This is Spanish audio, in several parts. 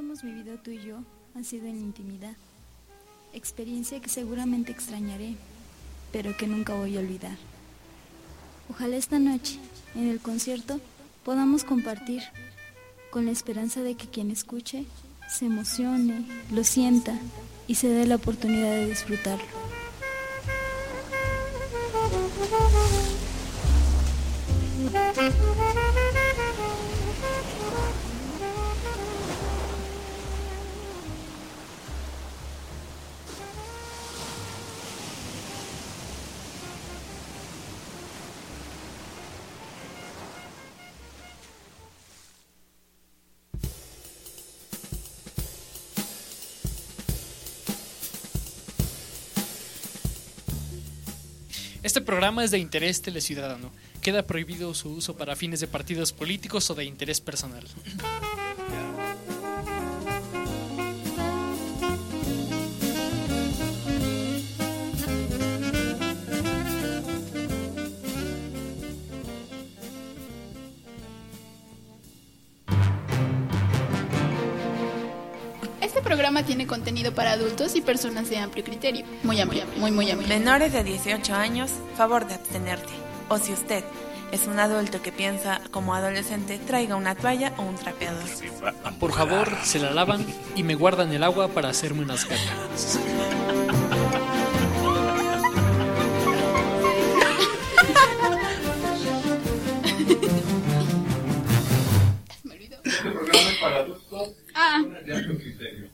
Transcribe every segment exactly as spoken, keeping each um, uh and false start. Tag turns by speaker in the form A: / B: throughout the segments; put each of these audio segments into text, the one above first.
A: hemos vivido tú y yo ha sido en intimidad, experiencia que seguramente extrañaré, pero que nunca voy a olvidar. Ojalá esta noche, en el concierto, podamos compartir, con la esperanza de que quien escuche se emocione, lo sienta y se dé la oportunidad de disfrutarlo.
B: Este programa es de interés teleciudadano. Queda prohibido su uso para fines de partidos políticos o de interés personal.
C: Este programa tiene contenido para adultos y personas de amplio criterio. Muy amplio, muy, muy amplio.
D: Menores de dieciocho años, favor de abstenerte. O si usted es un adulto que piensa como adolescente, traiga una toalla o un trapeador.
B: Por favor, se la lavan y me guardan el agua para hacerme unas ganas.
C: Me olvidó.
E: Este programa es para adultos
C: Ah.
E: de amplio criterio.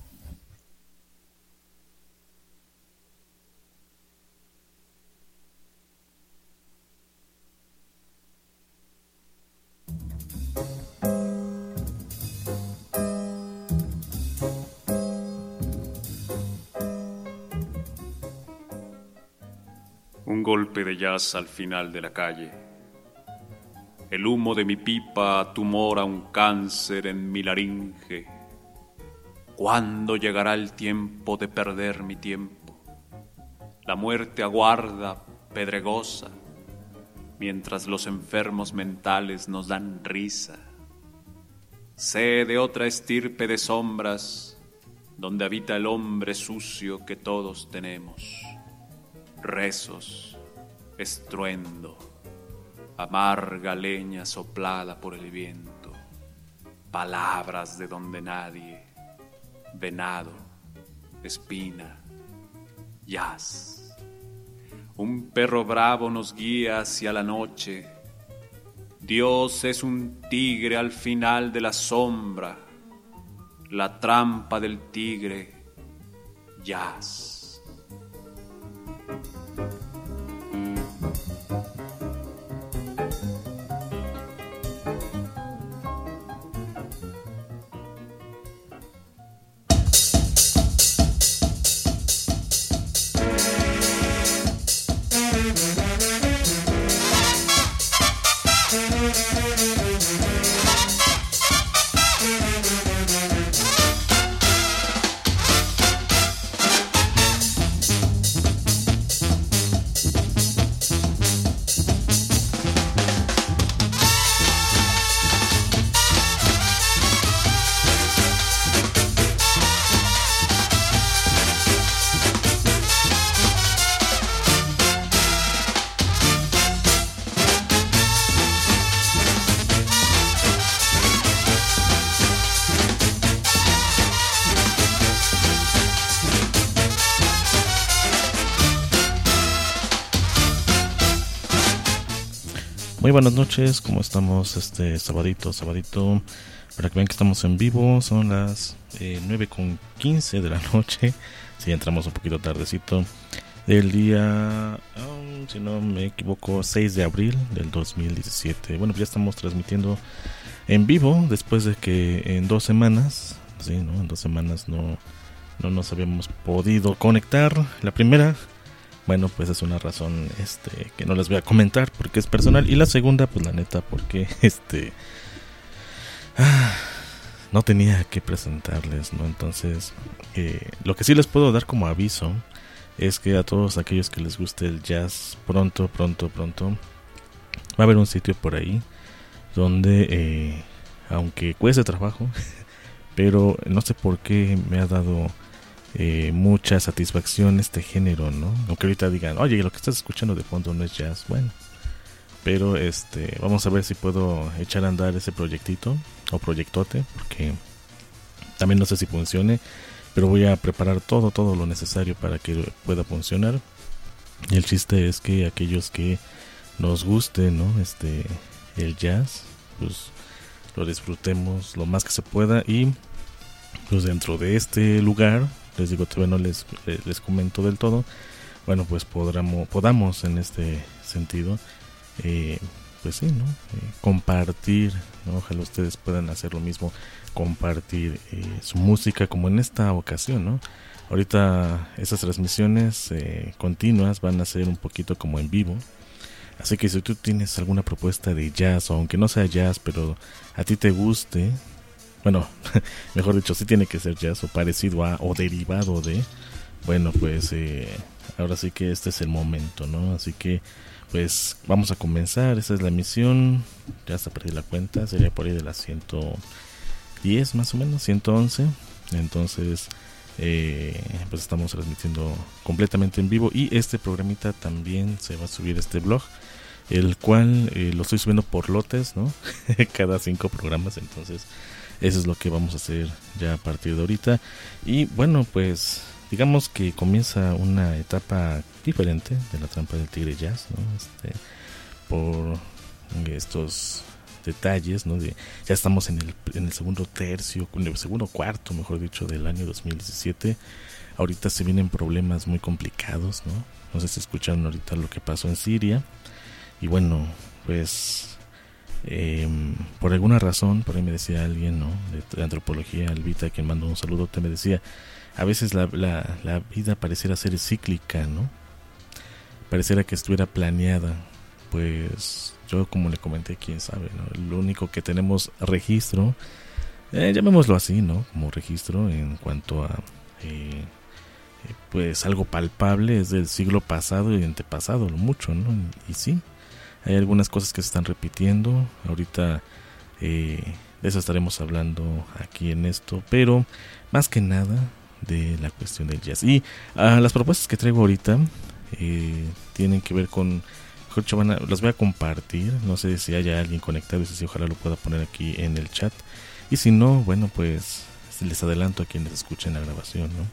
F: Un golpe de jazz al final de la calle. El humo de mi pipa tumora un cáncer en mi laringe. ¿Cuándo llegará el tiempo de perder mi tiempo? La muerte aguarda, pedregosa, mientras los enfermos mentales nos dan risa. Sé de otra estirpe de sombras, donde habita el hombre sucio que todos tenemos. Rezos, estruendo, amarga leña soplada por el viento, palabras de donde nadie, venado, espina, jazz. Un perro bravo nos guía hacia la noche. Dios es un tigre al final de la sombra, la trampa del tigre, jazz.
G: Muy buenas noches, ¿cómo estamos este sabadito, sabadito? Para que vean que estamos en vivo, son las eh, nueve con quince de la noche. Si sí, entramos un poquito tardecito. Del día, um, si no me equivoco, seis de abril del dos mil diecisiete. Bueno, pues ya estamos transmitiendo en vivo después de que en dos semanas, sí, ¿no? En dos semanas no, no nos habíamos podido conectar. La primera, bueno, pues es una razón este que no les voy a comentar porque es personal. Y la segunda, pues la neta, porque este ah, no tenía que presentarles, ¿no? Entonces, eh, lo que sí les puedo dar como aviso es que a todos aquellos que les guste el jazz, pronto, pronto, pronto, va a haber un sitio por ahí donde, eh, aunque cueste trabajo, pero no sé por qué me ha dado eh, mucha satisfacción este género, ¿no? Aunque ahorita digan, oye, lo que estás escuchando de fondo no es jazz, bueno, pero este, vamos a ver si puedo echar a andar ese proyectito o proyectote, porque también no sé si funcione, pero voy a preparar todo, todo lo necesario para que pueda funcionar. Y el chiste es que aquellos que nos guste, ¿no? Este, el jazz, pues lo disfrutemos lo más que se pueda. Y pues dentro de este lugar, les digo, todavía no les, les comento del todo, bueno, pues podamos, podamos en este sentido, eh, pues sí, ¿no? Eh, compartir, ¿no? Ojalá ustedes puedan hacer lo mismo, compartir eh, su música como en esta ocasión, ¿no? Ahorita esas transmisiones eh, continuas van a ser un poquito como en vivo. Así que si tú tienes alguna propuesta de jazz, o aunque no sea jazz, pero a ti te guste, bueno, mejor dicho, sí tiene que ser jazz o parecido a o derivado de, bueno, pues eh, ahora sí que este es el momento, ¿no? Así que pues vamos a comenzar, esa es la emisión, ya hasta perdí la cuenta, sería por ahí de las ciento diez más o menos, ciento once, entonces eh, pues estamos transmitiendo completamente en vivo y este programita también se va a subir a este blog, el cual eh, lo estoy subiendo por lotes, ¿no? Cada cinco programas, entonces eso es lo que vamos a hacer ya a partir de ahorita. Y bueno, pues digamos que comienza una etapa diferente de la Trampa del Tigre Jazz, ¿no? Este, por estos detalles, ¿no? De, ya estamos en el, en el segundo tercio, en el segundo cuarto, mejor dicho, del año dos mil diecisiete. Ahorita se vienen problemas muy complicados, ¿no? No sé si escucharon ahorita lo que pasó en Siria. Y bueno, pues eh, por alguna razón, por ahí me decía alguien, ¿no? De, de antropología, Albita, quien mandó un saludo, te me decía, a veces la, la, la vida pareciera ser cíclica, ¿no? Pareciera que estuviera planeada. Pues yo, como le comenté, quién sabe, ¿no? Lo único que tenemos registro, eh, llamémoslo así, ¿no? Como registro en cuanto a eh, pues algo palpable es del siglo pasado y antepasado, lo mucho, ¿no? Y sí, hay algunas cosas que se están repitiendo. Ahorita eh, de eso estaremos hablando aquí en esto, pero más que nada de la cuestión del jazz. Y uh, las propuestas que traigo ahorita eh, tienen que ver con, mejor dicho, van a, las voy a compartir. No sé si haya alguien conectado y si ojalá lo pueda poner aquí en el chat. Y si no, bueno, pues les adelanto a quienes escuchen la grabación, ¿no?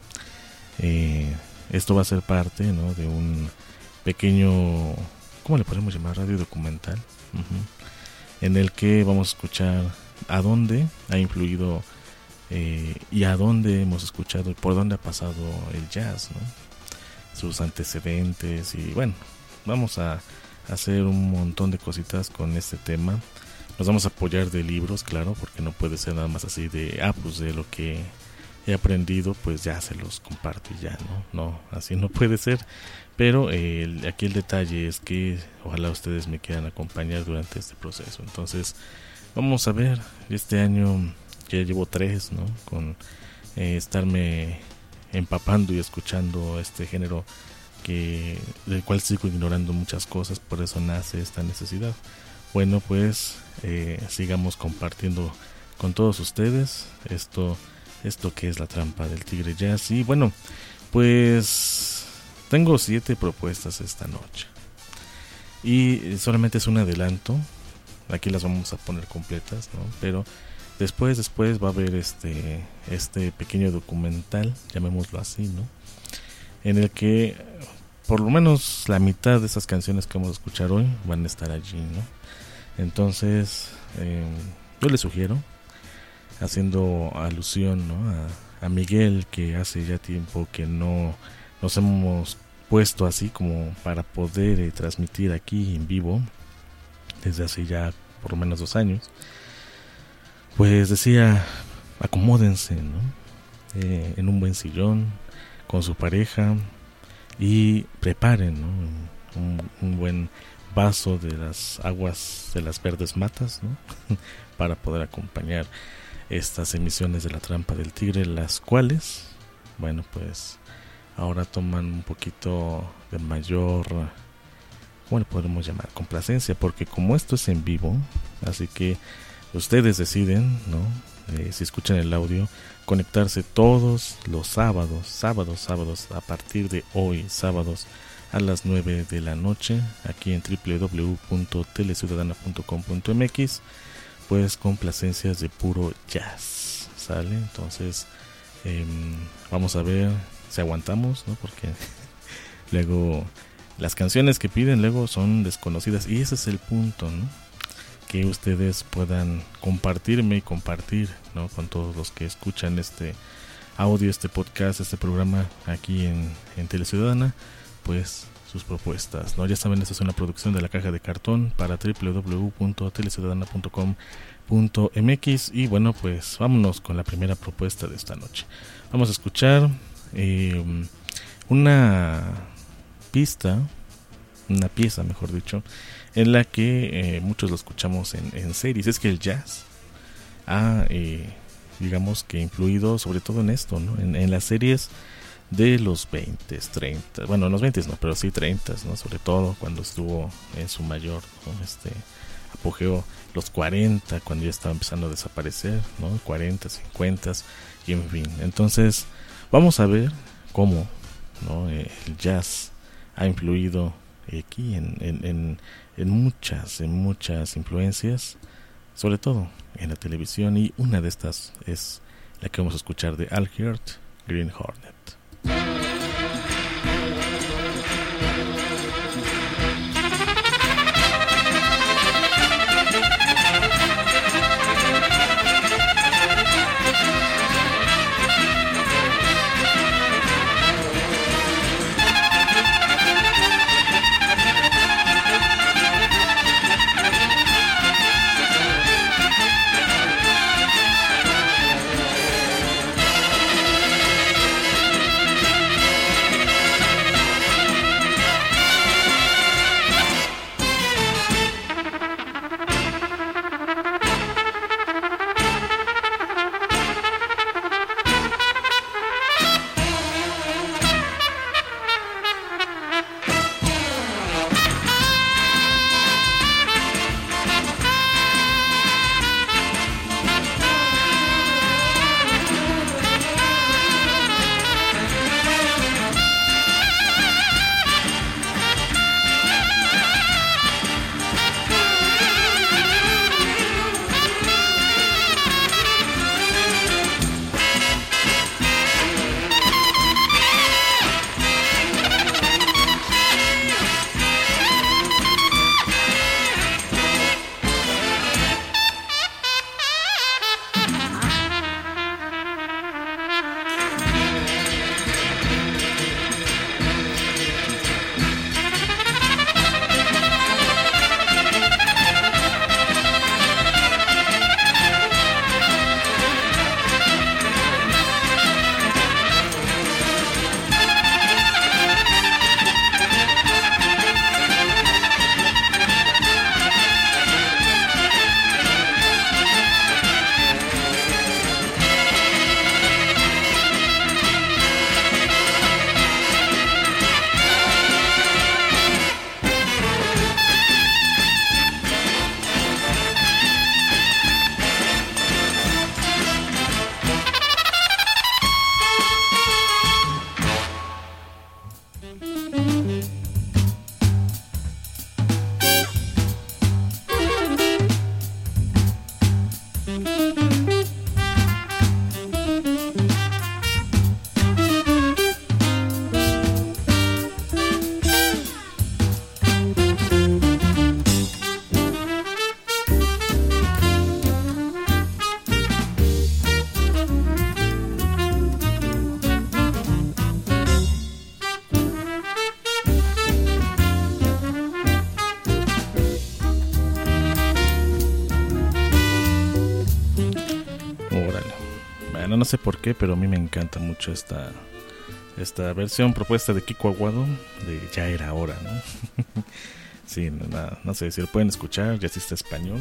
G: Eh, esto va a ser parte, ¿no? De un pequeño, ¿cómo le podemos llamar? Radio documental, uh-huh, en el que vamos a escuchar a dónde ha influido eh, y a dónde hemos escuchado y por dónde ha pasado el jazz, ¿no? Sus antecedentes. Y bueno, vamos a hacer un montón de cositas con este tema. Nos vamos a apoyar de libros, claro, porque no puede ser nada más así de, ah, pues de lo que he aprendido, pues ya se los comparto y ya, ¿no? No, así no puede ser. Pero eh, el, aquí el detalle es que ojalá ustedes me quieran acompañar durante este proceso. Entonces, vamos a ver, este año ya llevo tres, ¿no? Con eh, estarme empapando y escuchando este género que del cual sigo ignorando muchas cosas, por eso nace esta necesidad. Bueno, pues eh, sigamos compartiendo con todos ustedes esto esto que es la Trampa del Tigre Jazz. Y bueno, pues tengo siete propuestas esta noche y solamente es un adelanto. Aquí las vamos a poner completas, ¿no? Pero después después va a haber este este pequeño documental, llamémoslo así, ¿no? En el que por lo menos la mitad de esas canciones que vamos a escuchar hoy van a estar allí, ¿no? Entonces eh, yo les sugiero, haciendo alusión, ¿no? a, a Miguel, que hace ya tiempo que no nos hemos puesto así como para poder eh, transmitir aquí en vivo, desde hace ya por lo menos dos años. Pues decía, acomódense, ¿no? Eh, en un buen sillón con su pareja y preparen, ¿no? un, un buen vaso de las aguas de las verdes matas, ¿no? Para poder acompañar estas emisiones de la Trampa del Tigre, las cuales, bueno, pues ahora toman un poquito de mayor, ¿cómo le podemos llamar? Complacencia, porque como esto es en vivo, así que ustedes deciden, ¿no? eh, si escuchan el audio, conectarse todos los sábados, sábados, sábados, a partir de hoy, sábados, a las nueve de la noche, aquí en doble u doble u doble u punto teleciudadana punto com punto m x, pues complacencias de puro jazz, ¿sale? Entonces, eh, vamos a ver si aguantamos, ¿no? Porque luego las canciones que piden luego son desconocidas, y ese es el punto, ¿no? Que ustedes puedan compartirme y compartir, ¿no? Con todos los que escuchan este audio, este podcast, este programa aquí en, en Teleciudadana, pues sus propuestas, ¿no? Ya saben, esta es una producción de La Caja de Cartón para doble u doble u doble u punto teleciudadana punto com punto m x, y bueno, pues vámonos con la primera propuesta de esta noche. Vamos a escuchar eh, una pista, una pieza, mejor dicho, en la que eh, muchos lo escuchamos en, en series. Es que el jazz ha, eh, digamos que influido sobre todo en esto, ¿no? En, en las series de los veinte, treinta, bueno, en los veinte no, pero sí treinta, ¿no? Sobre todo cuando estuvo en su mayor, ¿no? este apogeo, los cuarenta, cuando ya estaba empezando a desaparecer, ¿no? cuarenta, cincuenta, y en fin. Entonces, vamos a ver cómo, ¿no? eh, el jazz ha influido aquí en, en, en, en muchas, en muchas influencias, sobre todo en la televisión, y una de estas es la que vamos a escuchar de Al Hirt, Green Hornet. No sé por qué, pero a mí me encanta mucho esta esta versión propuesta de Kiko Aguado de Ya Era Hora, ¿no? Sí, no, no sé si lo pueden escuchar, jazzista español.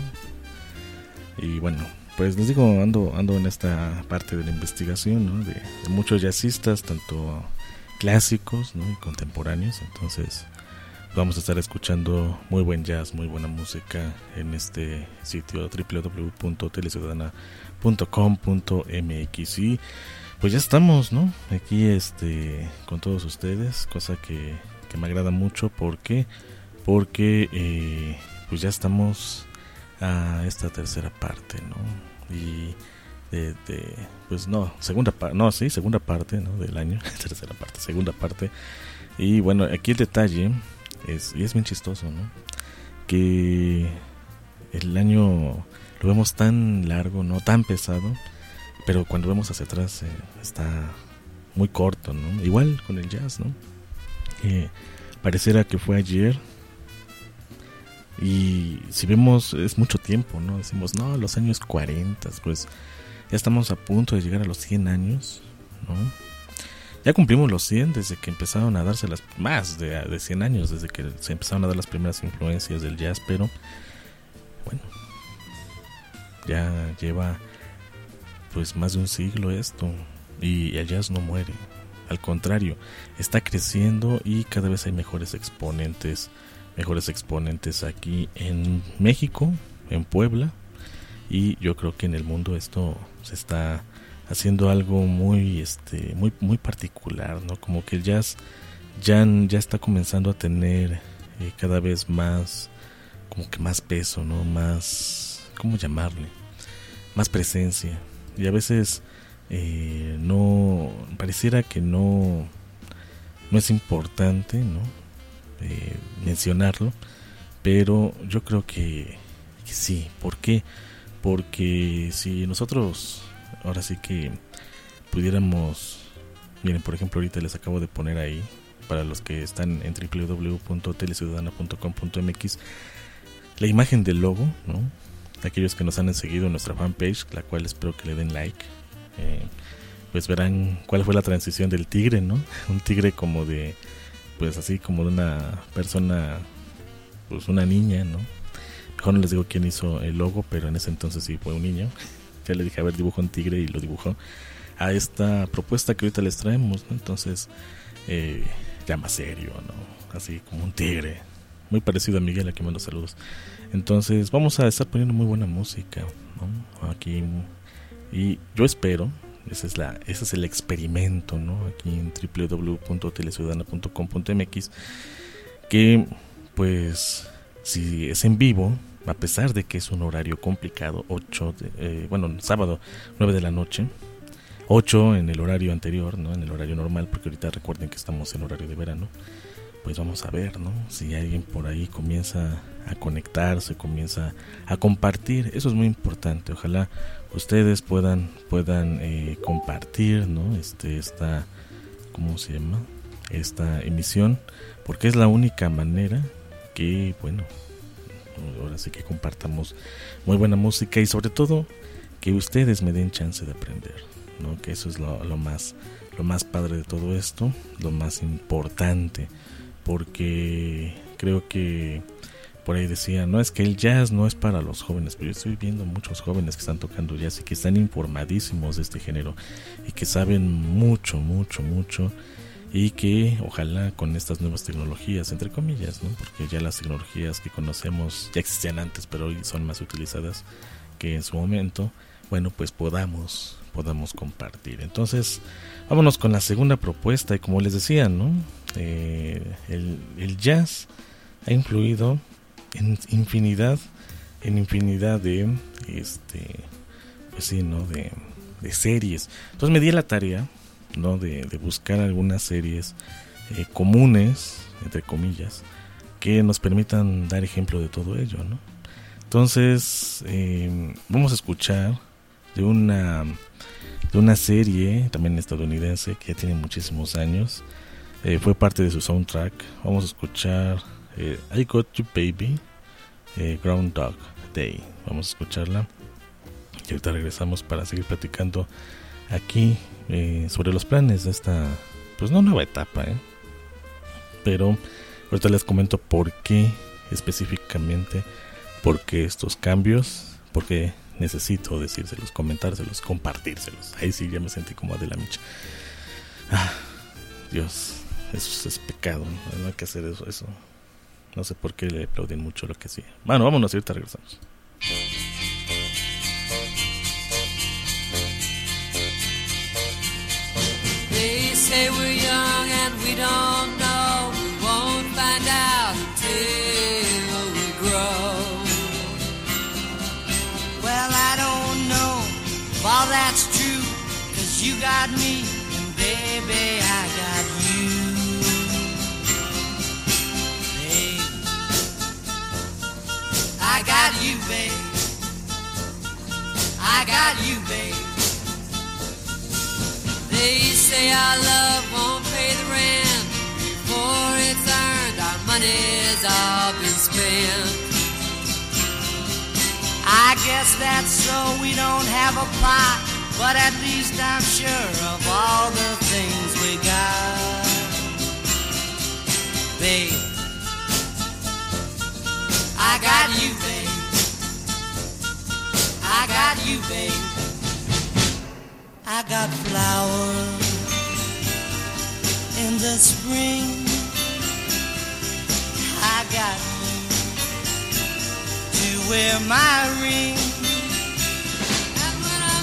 G: Y bueno, pues les digo, ando ando en esta parte de la investigación, ¿no? de, de muchos jazzistas, tanto clásicos, ¿no? y contemporáneos. Entonces, vamos a estar escuchando muy buen jazz, muy buena música en este sitio doble u doble u doble u punto teleciudadana punto com punto m x. Y pues ya estamos, ¿no? Aquí este con todos ustedes, cosa que, que me agrada mucho. ¿Por qué? Porque eh, pues ya estamos a esta tercera parte, ¿no? Y de, de pues no, segunda parte, no, sí, segunda parte, ¿no? Del año, tercera parte, segunda parte. Y bueno, aquí el detalle es, y es bien chistoso, ¿no? Que el año lo vemos tan largo, ¿no? Tan pesado, pero cuando vemos hacia atrás eh, está muy corto, ¿no? Igual con el jazz, ¿no? Eh, pareciera que fue ayer. Y si vemos, es mucho tiempo, ¿no? Decimos, no, los años cuarenta, pues ya estamos a punto de llegar a los cien años, ¿no? Ya cumplimos los cien desde que empezaron a darse las, más de, de cien años, desde que se empezaron a dar las primeras influencias del jazz, pero bueno, ya lleva pues más de un siglo esto, y el jazz no muere, al contrario, está creciendo y cada vez hay mejores exponentes, mejores exponentes aquí en México, en Puebla, y yo creo que en el mundo esto se está haciendo algo muy este muy muy particular, ¿no? Como que el jazz ya, ya está comenzando a tener eh, cada vez más, como que más peso, ¿no? Más, ¿cómo llamarle? Más presencia. Y a veces eh, no, pareciera que no, no es importante, ¿no? Eh, mencionarlo, pero yo creo que, que sí. ¿Por qué? Porque si nosotros ahora sí que pudiéramos, miren, por ejemplo, ahorita les acabo de poner ahí, para los que están en doble u doble u doble u punto teleciudadana punto com punto m x, la imagen del logo, ¿no? Aquellos que nos han seguido en nuestra fanpage, la cual espero que le den like, eh, pues verán cuál fue la transición del tigre, ¿no? Un tigre como de, pues así como de una persona, pues una niña, ¿no? Mejor no les digo quién hizo el logo, pero en ese entonces sí fue un niño. Ya le dije, a ver, dibuja un tigre, y lo dibujó a esta propuesta que ahorita les traemos, ¿no? Entonces, eh, ya más serio, ¿no? Así como un tigre. Muy parecido a Miguel, a quien mando saludos. Entonces, vamos a estar poniendo muy buena música, ¿no? Aquí. Y yo espero, ese es, la, ese es el experimento, ¿no? Aquí en doble u doble u doble u punto teleciudadana punto com punto m x, que, pues, si es en vivo, a pesar de que es un horario complicado, ocho de, eh, bueno, sábado, nueve de la noche, ocho en el horario anterior, ¿no? En el horario normal, porque ahorita recuerden que estamos en horario de verano. Pues vamos a ver, ¿no? Si alguien por ahí comienza a conectarse, comienza a compartir, eso es muy importante. Ojalá ustedes puedan puedan eh, compartir, ¿no? Este esta, ¿cómo se llama? Esta emisión, porque es la única manera que, bueno, ahora sí que compartamos muy buena música, y sobre todo que ustedes me den chance de aprender, ¿no? Que eso es lo, lo más lo más padre de todo esto, lo más importante, porque creo que por ahí decían, no, es que el jazz no es para los jóvenes, pero yo estoy viendo muchos jóvenes que están tocando jazz y que están informadísimos de este género y que saben mucho, mucho, mucho, y que ojalá con estas nuevas tecnologías, entre comillas, ¿no? Porque ya las tecnologías que conocemos ya existían antes, pero hoy son más utilizadas que en su momento, bueno, pues podamos podamos compartir. Entonces, vámonos con la segunda propuesta, y como les decía, ¿no? Eh, el, el jazz ha influido en infinidad, en infinidad de, este, pues sí, ¿no? De, de series. Entonces me di la tarea, ¿no? De, de buscar algunas series eh, comunes, entre comillas, que nos permitan dar ejemplo de todo ello, ¿no? Entonces, eh, vamos a escuchar de una de una serie también estadounidense que ya tiene muchísimos años, eh, fue parte de su soundtrack. Vamos a escuchar eh, I Got You Baby, eh, Groundhog Day. Vamos a escucharla y ahorita regresamos para seguir platicando aquí eh, sobre los planes de esta, pues no nueva etapa, ¿eh? Pero ahorita les comento por qué específicamente, por qué estos cambios, por qué necesito decírselos, comentárselos, compartírselos. Ahí sí ya me sentí como Adela Micha. Ah, Dios, eso es pecado, ¿no? No hay que hacer eso, eso. No sé por qué le aplauden mucho lo que hacía. Bueno, vámonos, ahorita regresamos.
H: They say we're young and we don't know. We won't find out until we grow. Well, I don't know if all that's true, 'cause you got me and baby I got you. Babe, I got you, babe. I got you, babe. They say our love won't pay the rent before it's earned. Our money's all been spent. I guess that's so we don't have a pot, but at least I'm sure of all the things we got. Babe, I got you, babe. I got you, babe. I got flowers in the spring. I got you to wear my ring. And when I'm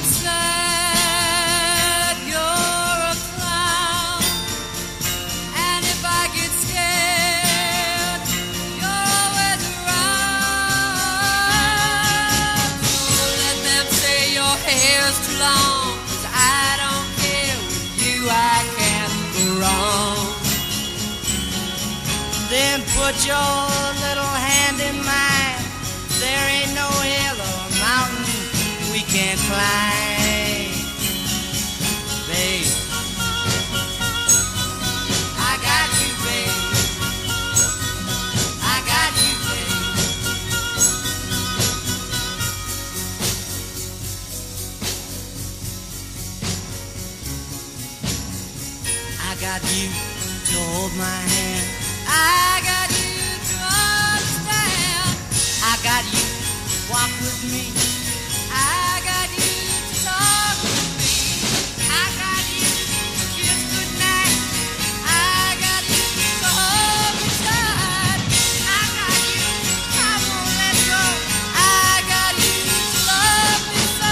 H: sad, you're a clown. And if I get scared, you're always around. So let them say your hair's too long. I can't go wrong. Then put your little hand in mine. There ain't no hill or mountain we can't climb. Babe, I got you, babe. I got you, babe. I got you to hold my hand. I got you to understand. I got you to walk with me. I got you to talk with me. I got you to kiss goodnight. I got you to hold me tight. I got you, I won't let go. I got you to love me so.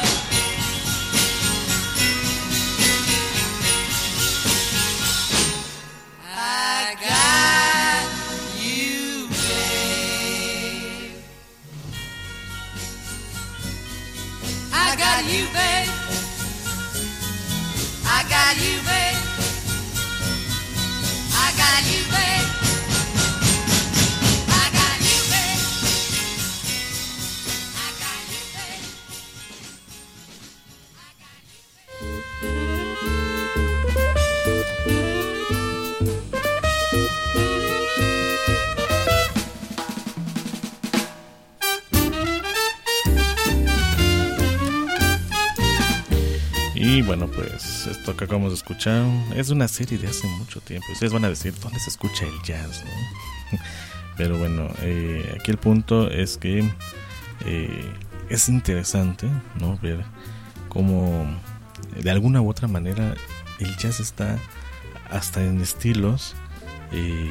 H: I got you, babe. I got you, babe. I got you, babe. I got you, babe. I got you, babe. I got you, babe.
G: Y bueno, pues esto que acabamos de escuchar es una serie de hace mucho tiempo. Ustedes van a decir, ¿dónde se escucha el jazz? ¿No? Pero bueno, eh, aquí el punto es que eh, es interesante, ¿no? Ver cómo de alguna u otra manera el jazz está hasta en estilos eh,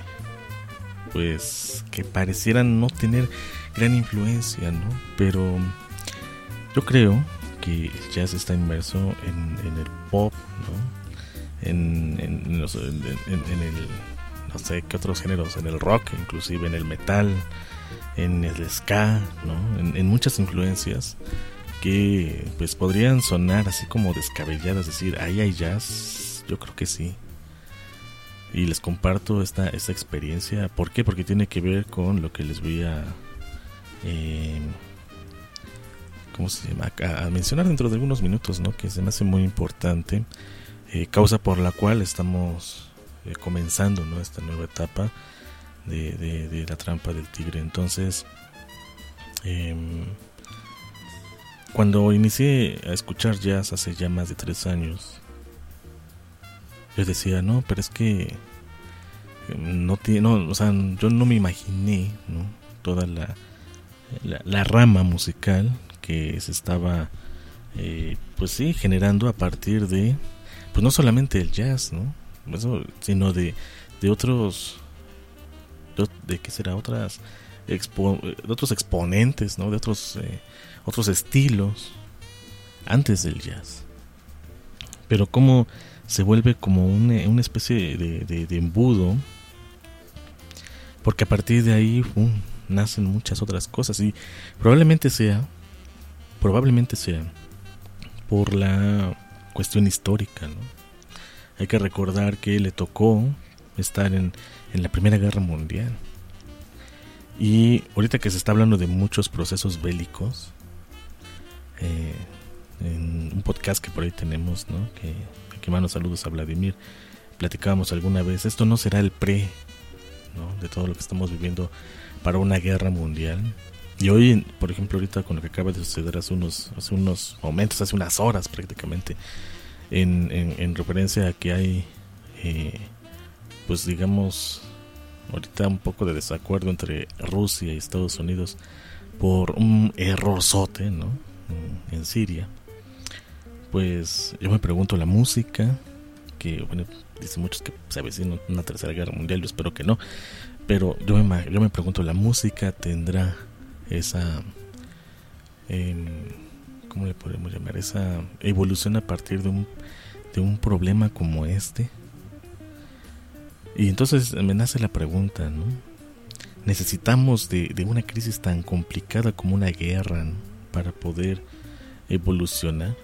G: pues que parecieran no tener gran influencia, ¿no? Pero yo creo que el jazz está inmerso en, en el pop, ¿no? En, en, los, en, en el, no sé qué otros géneros, en el rock, inclusive en el metal, en el ska, ¿no? En, en muchas influencias que pues podrían sonar así como descabelladas, decir, ahí hay jazz. Yo creo que sí. Y les comparto esta, esta experiencia. ¿Por qué? Porque tiene que ver con lo que les voy a... Eh, ¿Cómo se llama? A, a mencionar dentro de algunos minutos, ¿no? Que se me hace muy importante. Eh, causa por la cual estamos eh, comenzando, ¿no? Esta nueva etapa de, de, de La Trampa del Tigre. Entonces, eh, cuando inicié a escuchar jazz hace ya más de tres años, yo decía, no, pero es que no tiene, no, o sea, yo no me imaginé, ¿no? Toda la, la, la rama musical que se estaba, eh, pues sí, generando a partir de, pues no solamente el jazz, ¿no? Eso, sino de, de otros, de, de qué será, otras expo, de otros exponentes, ¿no? De otros, eh, otros estilos antes del jazz. Pero cómo se vuelve como una, una especie de, de, de embudo, porque a partir de ahí um, nacen muchas otras cosas, y probablemente sea, probablemente sea por la cuestión histórica, ¿no? Hay que recordar que le tocó estar en, en la Primera Guerra Mundial, y ahorita que se está hablando de muchos procesos bélicos, eh, en un podcast que por ahí tenemos, ¿no? Que aquí mando saludos a Vladimir, platicábamos alguna vez, esto no será el pre, ¿no? De todo lo que estamos viviendo para una guerra mundial. Y hoy, por ejemplo, ahorita con lo que acaba de suceder hace unos, hace unos momentos, hace unas horas prácticamente, en, en, en referencia a que hay, eh, pues digamos, ahorita un poco de desacuerdo entre Rusia y Estados Unidos por un errorzote, ¿no? En Siria. Pues yo me pregunto, la música, que bueno, dicen muchos que se avecina una tercera guerra mundial, yo espero que no, pero yo me, yo me pregunto, ¿la música tendrá esa, eh, ¿cómo le podemos llamar? Esa evolución a partir de un, de un problema como este? Y entonces me nace la pregunta, ¿no? Necesitamos de, de una crisis tan complicada como una guerra, ¿no? Para poder evolucionar.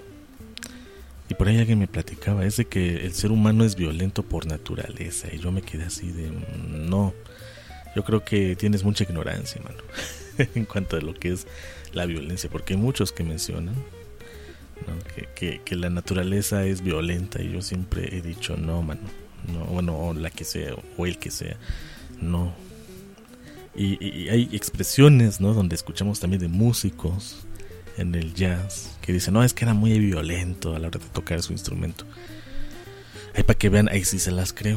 G: Y por ahí alguien me platicaba, es de que el ser humano es violento por naturaleza, y yo me quedé así de, no, yo creo que tienes mucha ignorancia, mano, en cuanto a lo que es la violencia, porque hay muchos que mencionan, ¿no? que, que, que la naturaleza es violenta, y yo siempre he dicho, no, mano, no, bueno, o la que sea, o el que sea, no. Y, y, y hay expresiones, ¿no? Donde escuchamos también de músicos en el jazz que dicen, no, es que era muy violento a la hora de tocar su instrumento. Ahí para que vean, ahí sí se las creo.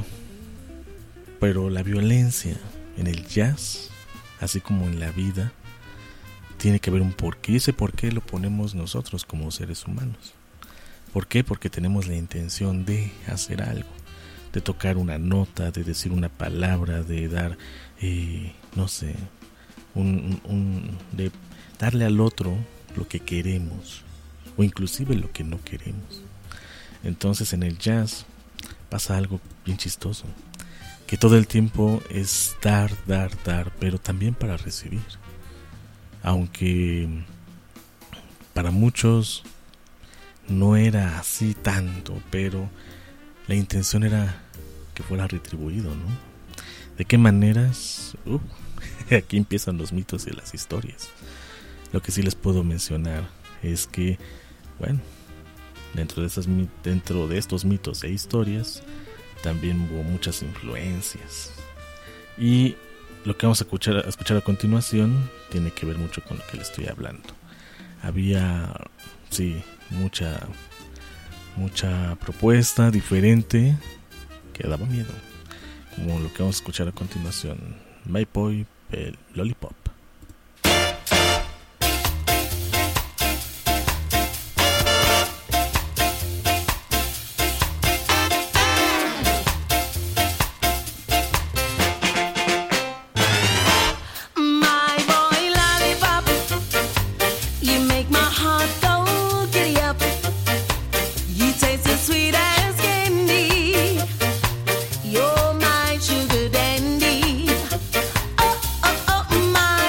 G: Pero la violencia en el jazz, así como en la vida, tiene que haber un porqué. Y ese porqué lo ponemos nosotros como seres humanos. ¿Por qué? Porque tenemos la intención de hacer algo, de tocar una nota, de decir una palabra, de dar, eh, no sé, un, un, un, de darle al otro lo que queremos, o inclusive lo que no queremos. Entonces en el jazz pasa algo bien chistoso, que todo el tiempo es dar, dar, dar, pero también para recibir. Aunque para muchos no era así tanto, pero la intención era que fuera retribuido, ¿no? ¿De qué maneras? Uh, aquí empiezan los mitos y las historias. Lo que sí les puedo mencionar es que, bueno, dentro de esas, dentro de estos mitos e historias también hubo muchas influencias. Y lo que vamos a escuchar, a escuchar a continuación tiene que ver mucho con lo que les estoy hablando. Había, sí, mucha, mucha propuesta diferente que daba miedo, como lo que vamos a escuchar a continuación, My Boy, el Lollipop.
I: My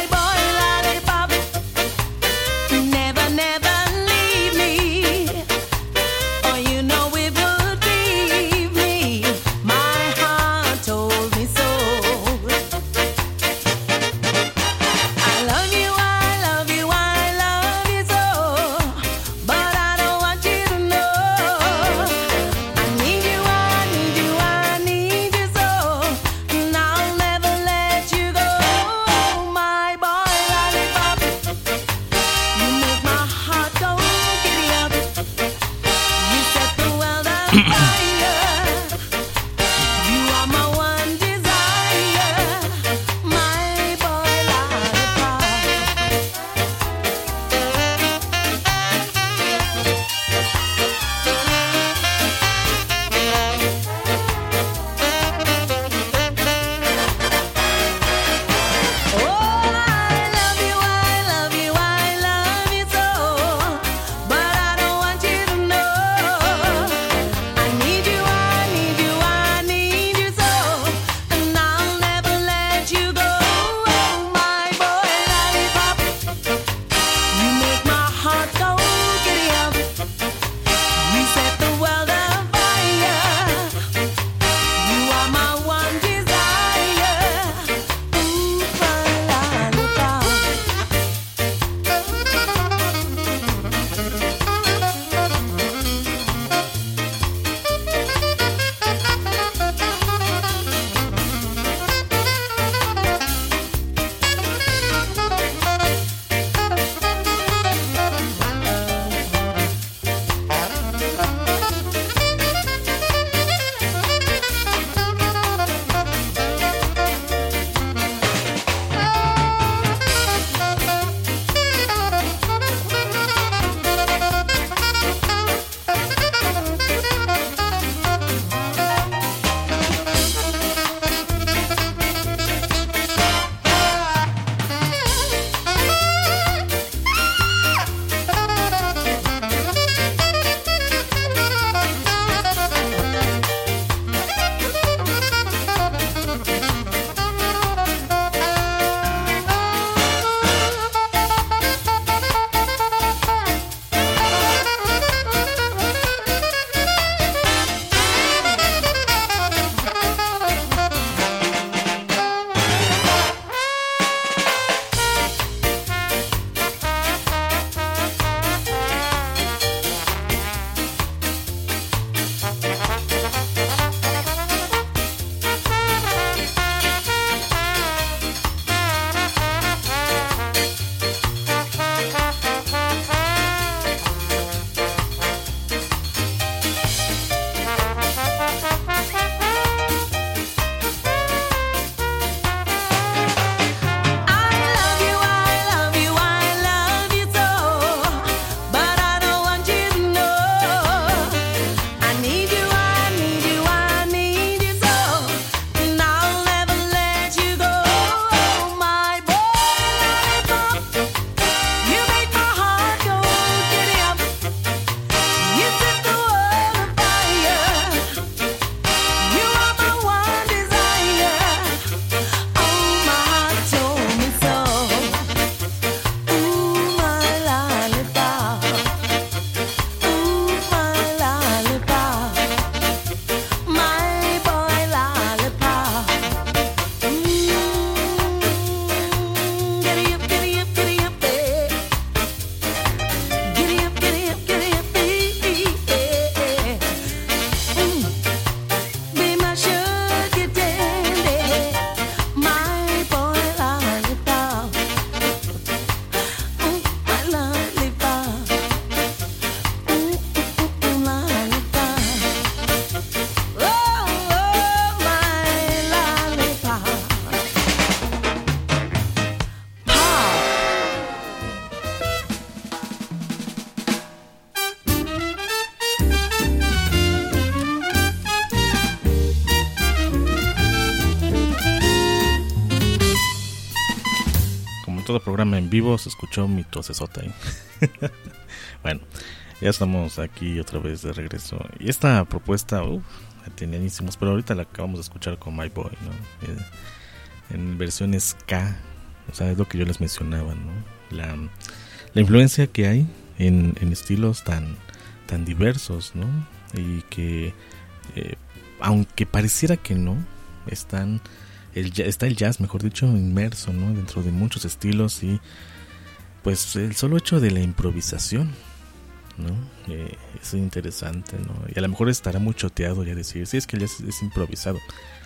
G: todo programa en vivo se escuchó mi tosesota ahí. Bueno, ya estamos aquí otra vez de regreso. Y esta propuesta, uff, tenísimos, pero ahorita la acabamos de escuchar con My Boy, ¿no? Eh, en versión ska, o sea, es lo que yo les mencionaba, ¿no? La, la influencia que hay en, en estilos tan, tan diversos, ¿no? Y que, eh, aunque pareciera que no, están, el, está el jazz, mejor dicho, inmerso, ¿no? Dentro de muchos estilos y pues el solo hecho de la improvisación, ¿no? Eh, es interesante, ¿no? Y a lo mejor estará muy choteado ya decir, sí, es que el jazz es, es improvisado.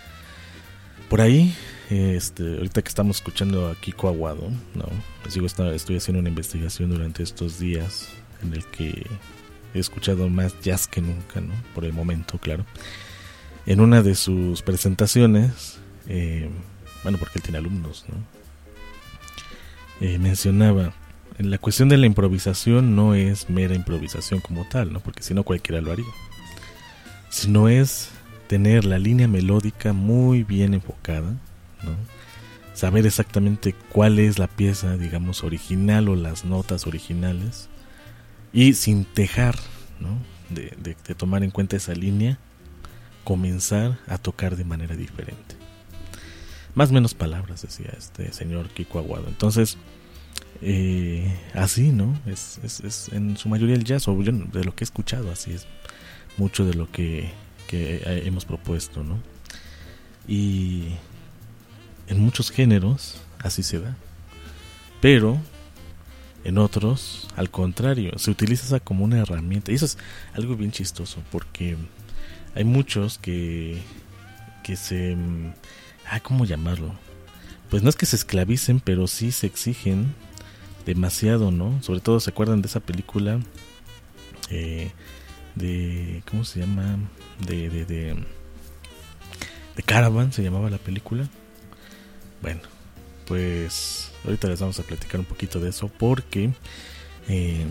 G: Por ahí, este, ahorita que estamos escuchando a Kiko Aguado, ¿no? Les digo, está, estoy haciendo una investigación durante estos días en el que he escuchado más jazz que nunca, ¿no? Por el momento, claro. En una de sus presentaciones, eh, bueno, porque él tiene alumnos, ¿no? Eh, mencionaba, la cuestión de la improvisación no es mera improvisación como tal, ¿no? Porque si no cualquiera lo haría. Sino es tener la línea melódica muy bien enfocada, ¿no? Saber exactamente cuál es la pieza, digamos, original o las notas originales. Y sin dejar, ¿no? de, de, de tomar en cuenta esa línea, comenzar a tocar de manera diferente. Más o menos palabras, decía este señor Kiko Aguado. Entonces, eh, así, ¿no? Es, es, es en su mayoría el jazz, o yo, de lo que he escuchado, así es mucho de lo que, que hemos propuesto, ¿no? Y en muchos géneros así se da. Pero en otros, al contrario, se utiliza esa como una herramienta. Y eso es algo bien chistoso, porque hay muchos que, que se... Ah, ¿cómo llamarlo? Pues no es que se esclavicen, pero sí se exigen demasiado, ¿no? Sobre todo se acuerdan de esa película eh, de... ¿Cómo se llama? De, de, de, de Caravan, se llamaba la película. Bueno, pues ahorita les vamos a platicar un poquito de eso, porque eh,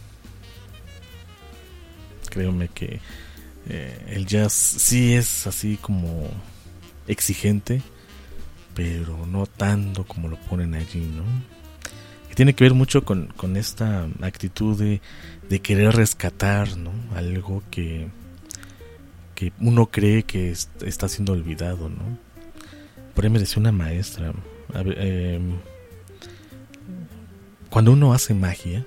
G: créanme que eh, el jazz sí es así como exigente, pero no tanto como lo ponen allí, ¿no? Y tiene que ver mucho con, con esta actitud de, de querer rescatar, ¿no? Algo que, que uno cree que es, está siendo olvidado, ¿no? Por ahí me decía una maestra, a ver, eh, cuando uno hace magia,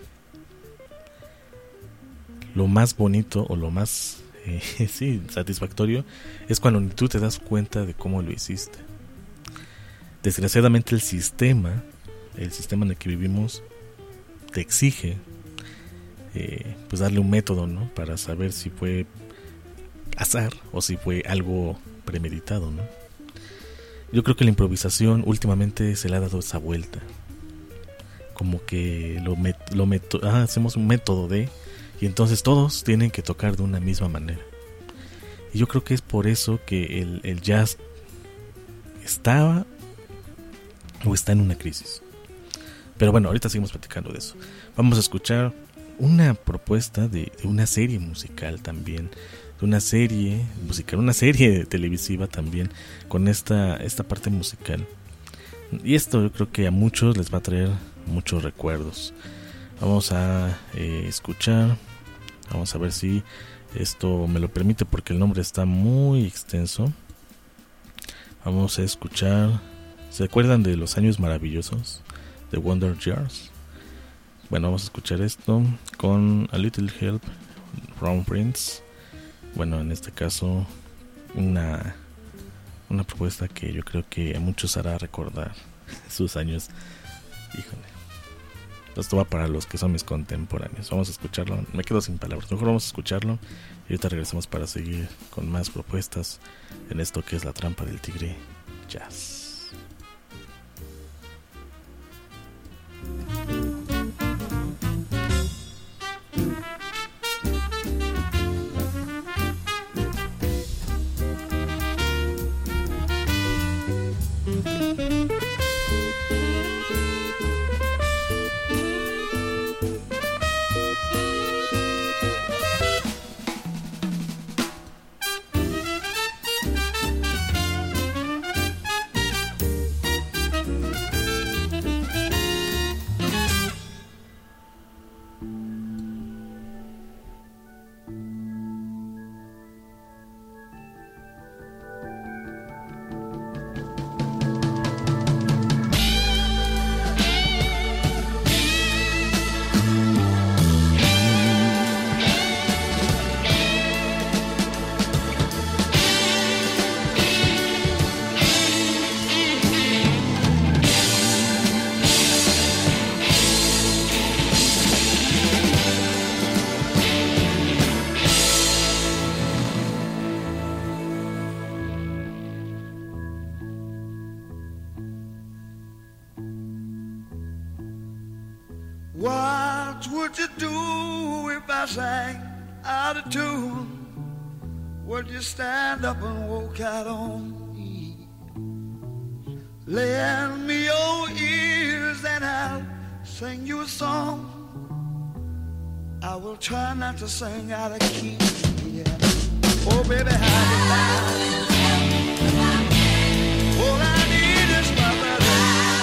G: lo más bonito o lo más eh, sí, satisfactorio es cuando ni tú te das cuenta de cómo lo hiciste. Desgraciadamente el sistema, el sistema en el que vivimos, te exige eh, pues darle un método, ¿no? Para saber si fue azar o si fue algo premeditado, ¿no? Yo creo que la improvisación últimamente se le ha dado esa vuelta, como que lo, met- lo meto- ah, hacemos un método de, y entonces todos tienen que tocar de una misma manera. Y yo creo que es por eso que el, el jazz estaba o está en una crisis. Pero bueno, ahorita seguimos platicando de eso. Vamos a escuchar una propuesta de, de una serie musical también, de una serie musical, una serie televisiva también, con esta, esta parte musical. Y esto yo creo que a muchos les va a traer muchos recuerdos. Vamos a eh, escuchar, vamos a ver si esto me lo permite, porque el nombre está muy extenso. Vamos a escuchar, ¿se acuerdan de Los Años Maravillosos? De Wonder Years. Bueno, vamos a escuchar esto con A Little Help from Prince. Bueno, en este caso una una propuesta que yo creo que a muchos hará recordar sus años. Híjole, esto va para los que son mis contemporáneos. Vamos a escucharlo, me quedo sin palabras. Mejor vamos a escucharlo y ahorita regresamos para seguir con más propuestas en esto que es La Trampa del Tigre Jazz.
I: What would you do if I sang out of tune? Would you stand up and walk out on me? Lend me your ears and I'll sing you a song. I will try not to sing out of key. Yeah. Oh baby, how you like? All I need is my brother.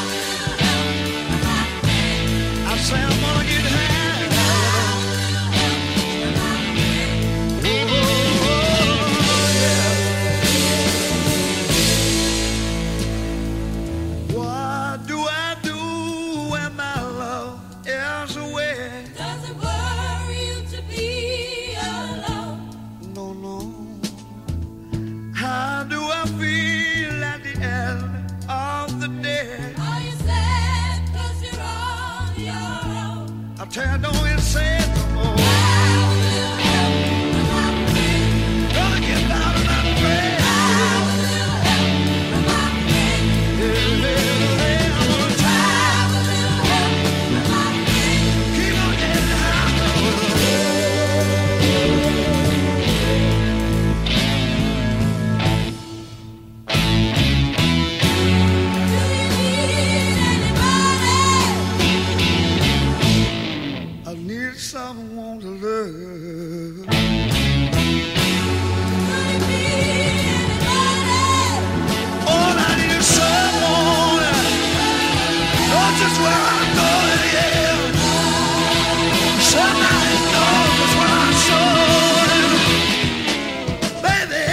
I: I say I'm gonna get high. Tell you, don't you say it no more. Gonna get out of my way. I'm gonna try. Keep on getting someone to love. All I need is someone. Not just where I'm going, yeah. Somebody knows where I'm going, baby.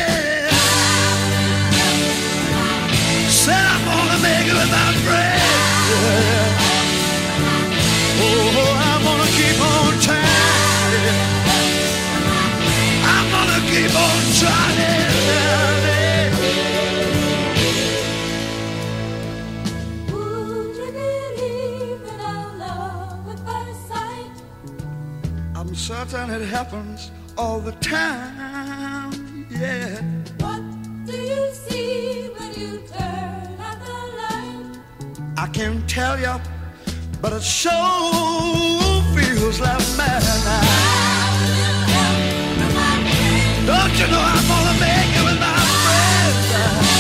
I: Said I'm gonna make it without bread. Oh, I'm gonna keep on trying. I'm gonna keep on trying. Would you believe in our love at first sight? I'm certain it happens all the time, yeah. What do you see when you turn out the light? I can't tell you, but it sure feels like madness. Don't you know I'm gonna make it with my friends?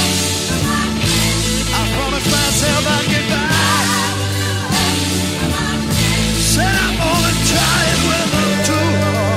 I: I promised myself I'd get back. Said I'm gonna try it with them too.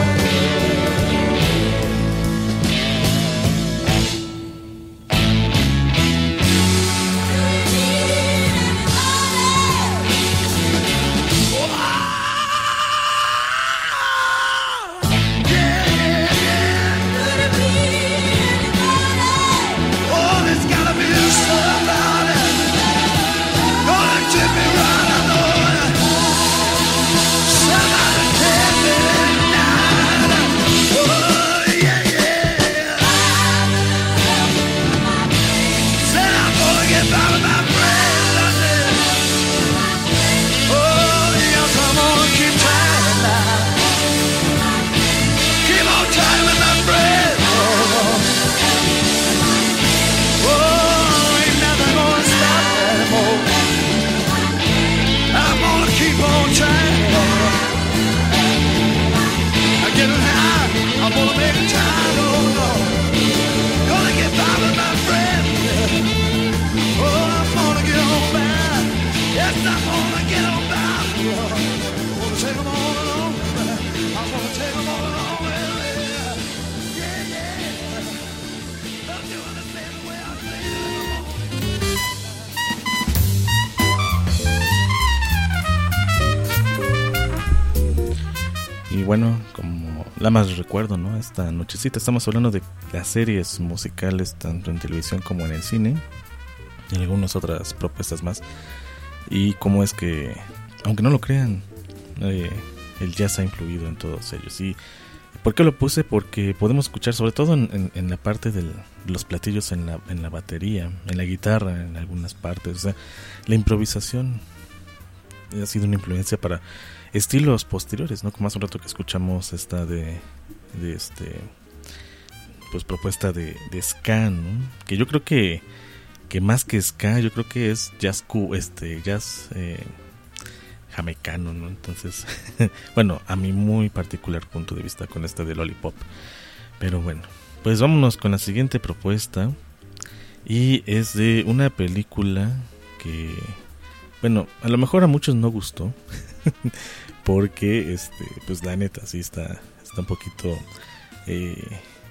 G: Y bueno, como la más recuerdo, ¿no? Esta nochecita estamos hablando de las series musicales tanto en televisión como en el cine y algunas otras propuestas más. Y cómo es que, aunque no lo crean, eh, el jazz ha influido en todos ellos. ¿Y por qué lo puse? Porque podemos escuchar, sobre todo en, en, en la parte de los platillos, en la, en la batería, en la guitarra, en algunas partes. O sea, la improvisación ha sido una influencia para estilos posteriores, ¿no? Como hace un rato que escuchamos esta de, de este, pues propuesta de, de ska, ¿no? Que yo creo que, que más que ska, yo creo que es jazz, este, jazz eh, jamaicano, ¿no? Entonces, bueno, a mi muy particular punto de vista con este de Lollipop. Pero bueno, pues vámonos con la siguiente propuesta. Y es de una película que, bueno, a lo mejor a muchos no gustó. Porque, este, pues la neta, sí está, está un poquito... Eh,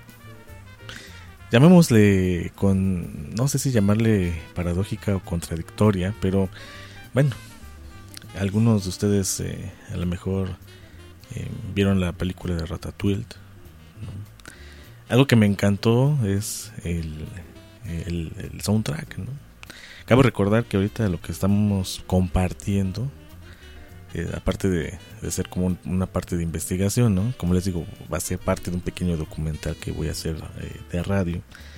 G: llamémosle con, no sé si llamarle paradójica o contradictoria, pero bueno, algunos de ustedes eh, a lo mejor eh, vieron la película de Ratatouille, ¿no? Algo que me encantó es el, el, el soundtrack, ¿no? Cabe recordar que ahorita lo que estamos compartiendo, Eh, aparte de, de ser como un, una parte de investigación, ¿no? Como les digo, va a ser parte de un pequeño documental que voy a hacer eh, de radio,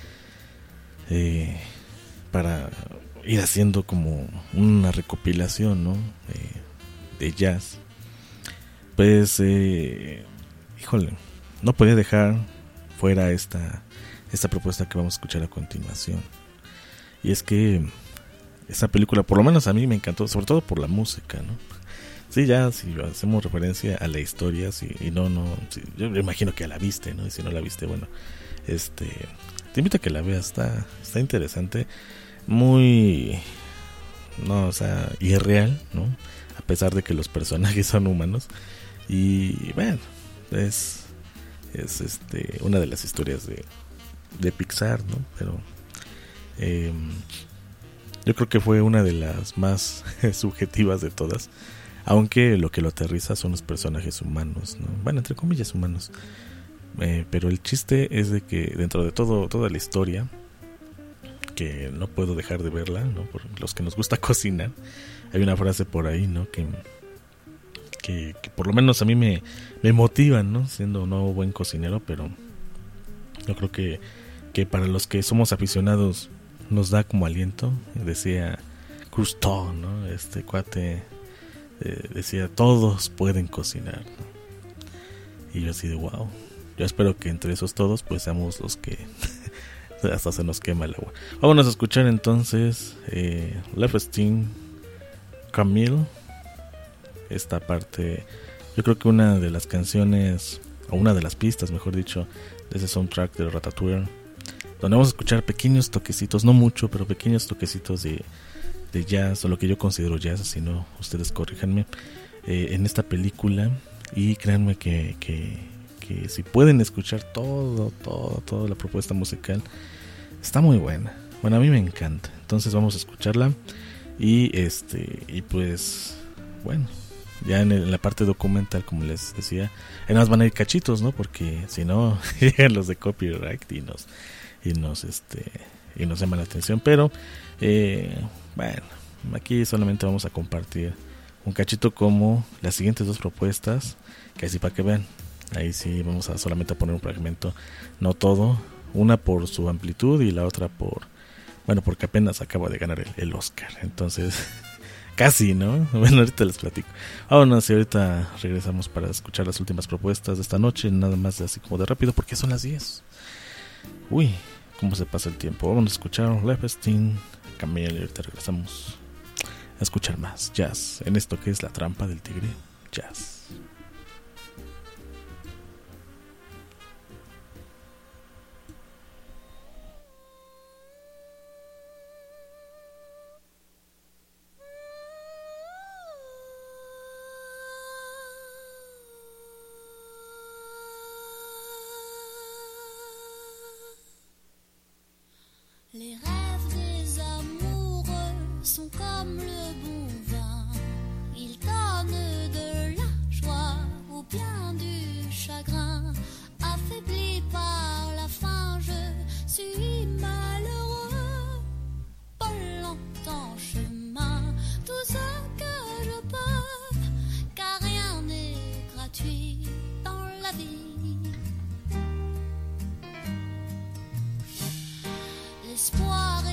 G: eh, para ir haciendo como una recopilación, ¿no? Eh, de jazz. Pues, eh, híjole, no podía dejar fuera esta, esta propuesta que vamos a escuchar a continuación. Y es que esa película, por lo menos a mí me encantó, sobre todo por la música, ¿no? Sí, ya, si hacemos referencia a la historia, sí, y no, no, sí, yo me imagino que la viste, ¿no? Y si no la viste, bueno, este, te invito a que la veas, está, está interesante, muy, no, o sea, irreal, ¿no? A pesar de que los personajes son humanos, y bueno, es, es este, una de las historias de, de Pixar, ¿no? Pero, eh, yo creo que fue una de las más subjetivas de todas. Aunque lo que lo aterriza son los personajes humanos, ¿no? Bueno, entre comillas humanos. Eh, pero el chiste es de que dentro de todo toda la historia, que no puedo dejar de verla, ¿no? Por los que nos gusta cocinar, hay una frase por ahí, ¿no? Que, que, que por lo menos a mí me, me motivan, ¿no? Siendo no buen cocinero, pero yo creo que, que para los que somos aficionados nos da como aliento. Decía Cousteau, ¿no? Este cuate... Eh, decía, todos pueden cocinar, ¿no? Y yo así de wow, yo espero que entre esos todos pues seamos los que hasta se nos quema el agua. Vámonos a escuchar entonces eh, Lefestein Camille. Esta parte, yo creo que una de las canciones, o una de las pistas mejor dicho, de ese soundtrack de Ratatouille, donde vamos a escuchar pequeños toquecitos, no mucho, pero pequeños toquecitos de de jazz, o lo que yo considero jazz, si no, ustedes corríjanme, eh, en esta película. Y créanme que, que, que si pueden escuchar todo, todo, toda la propuesta musical, está muy buena. Bueno, a mí me encanta. Entonces vamos a escucharla. Y este, y pues, bueno, ya en, el, en la parte documental, como les decía, además van a ir cachitos, ¿no? Porque si no, llegan los de copyright y nos, y nos, este, y nos llaman la atención. Pero, eh, bueno, aquí solamente vamos a compartir un cachito como las siguientes dos propuestas, que así para que vean, ahí sí vamos a solamente a poner un fragmento, no todo, una por su amplitud y la otra por, bueno, porque apenas acaba de ganar el, el Oscar, entonces casi, ¿no? Bueno, ahorita les platico. Vámonos y ahorita regresamos para escuchar las últimas propuestas de esta noche, nada más así como de rápido, porque son las diez. Uy, cómo se pasa el tiempo. Vamos a escuchar Lefestein Camille y ahorita regresamos a escuchar más jazz en esto que es La Trampa del Tigre Jazz.
J: Les rêves des amoureux sont comme le bon vin. Ils donnent de la joie ou bien du chagrin. Affaibli par la faim, je suis malheureux. Pas longtemps chemin, tout ce que je peux, car rien n'est gratuit dans la vie. L'espoir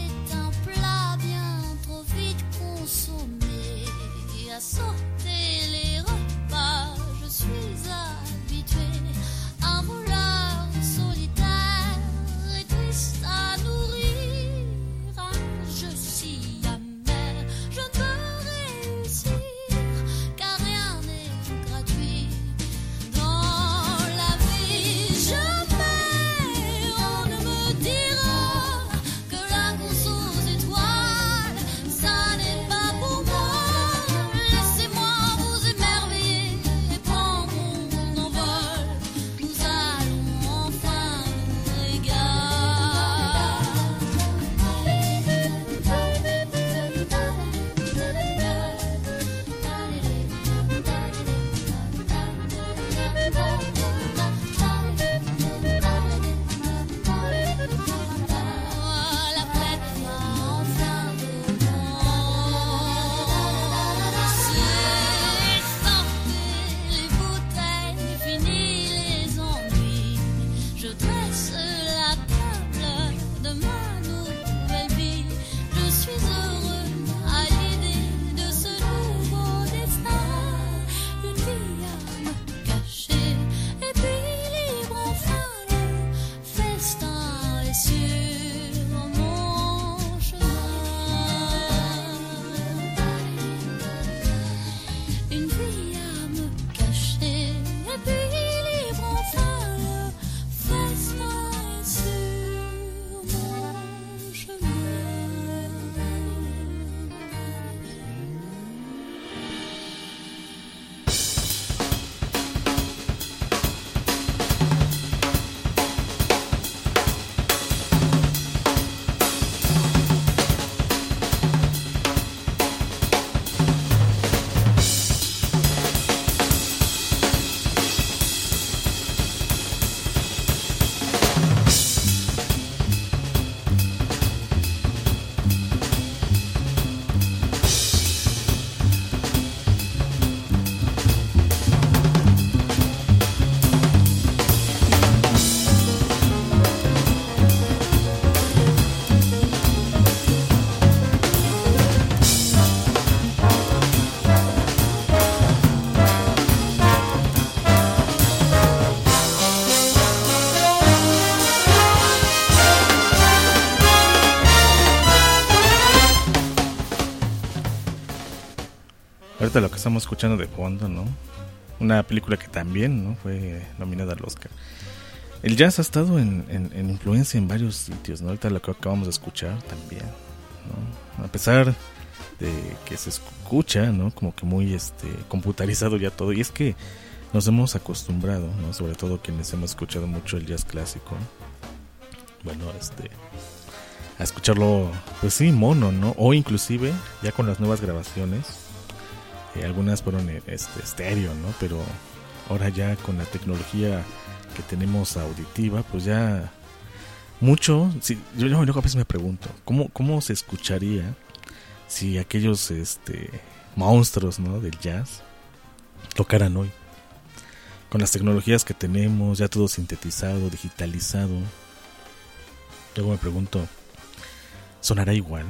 G: ahorita lo que estamos escuchando de fondo, ¿no? Una película que también, ¿no?, fue nominada al Oscar. El jazz ha estado en, en, en influencia en varios sitios, ¿no? Ahorita lo que acabamos de escuchar también, ¿no? A pesar de que se escucha, ¿no?, como que muy este computarizado ya todo. Y es que nos hemos acostumbrado, ¿no?, sobre todo quienes hemos escuchado mucho el jazz clásico, bueno, este, a escucharlo, pues sí, mono, ¿no? O inclusive, ya con las nuevas grabaciones, eh, algunas fueron este, estéreo, ¿no? Pero ahora ya con la tecnología que tenemos auditiva, pues ya mucho, sí, yo, yo, yo a veces me pregunto, ¿cómo, cómo se escucharía si aquellos este, monstruos, ¿no?, del jazz tocaran hoy? Con las tecnologías que tenemos, ya todo sintetizado, digitalizado. Luego me pregunto, ¿sonará igual?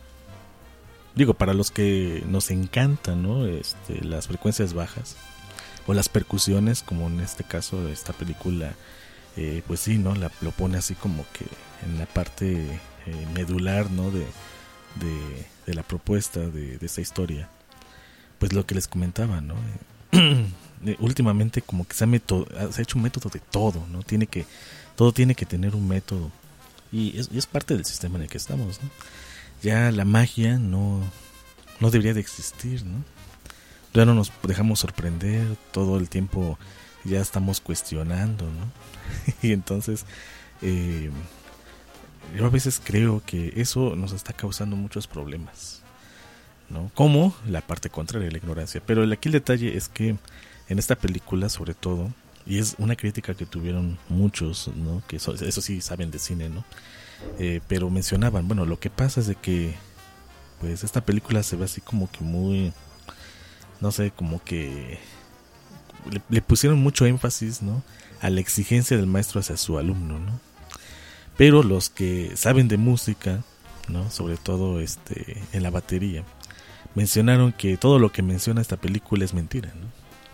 G: Digo, para los que nos encantan, ¿no?, este, las frecuencias bajas o las percusiones, como en este caso de esta película, eh, pues sí, ¿no?, la, lo pone así como que en la parte eh, medular, ¿no?, de, de, de la propuesta de, de esta historia. Pues lo que les comentaba, ¿no? Eh, últimamente como que se ha, método, se ha hecho un método de todo, ¿no? Tiene que, todo tiene que tener un método. Y es, y es parte del sistema en el que estamos, ¿no? Ya la magia no, no debería de existir, ¿no? Ya no nos dejamos sorprender, todo el tiempo ya estamos cuestionando, ¿no? Y entonces eh, yo a veces creo que eso nos está causando muchos problemas, ¿no? Como la parte contraria, la ignorancia. Pero aquí el detalle es que en esta película, sobre todo, y es una crítica que tuvieron muchos, ¿no?, que eso, eso sí saben de cine, ¿no? Eh, pero mencionaban, bueno, lo que pasa es de que pues esta película se ve así como que muy, no sé, como que le, le pusieron mucho énfasis, ¿no?, a la exigencia del maestro hacia su alumno, ¿no? Pero los que saben de música, ¿no?, sobre todo este en la batería, mencionaron que todo lo que menciona esta película es mentira, ¿no?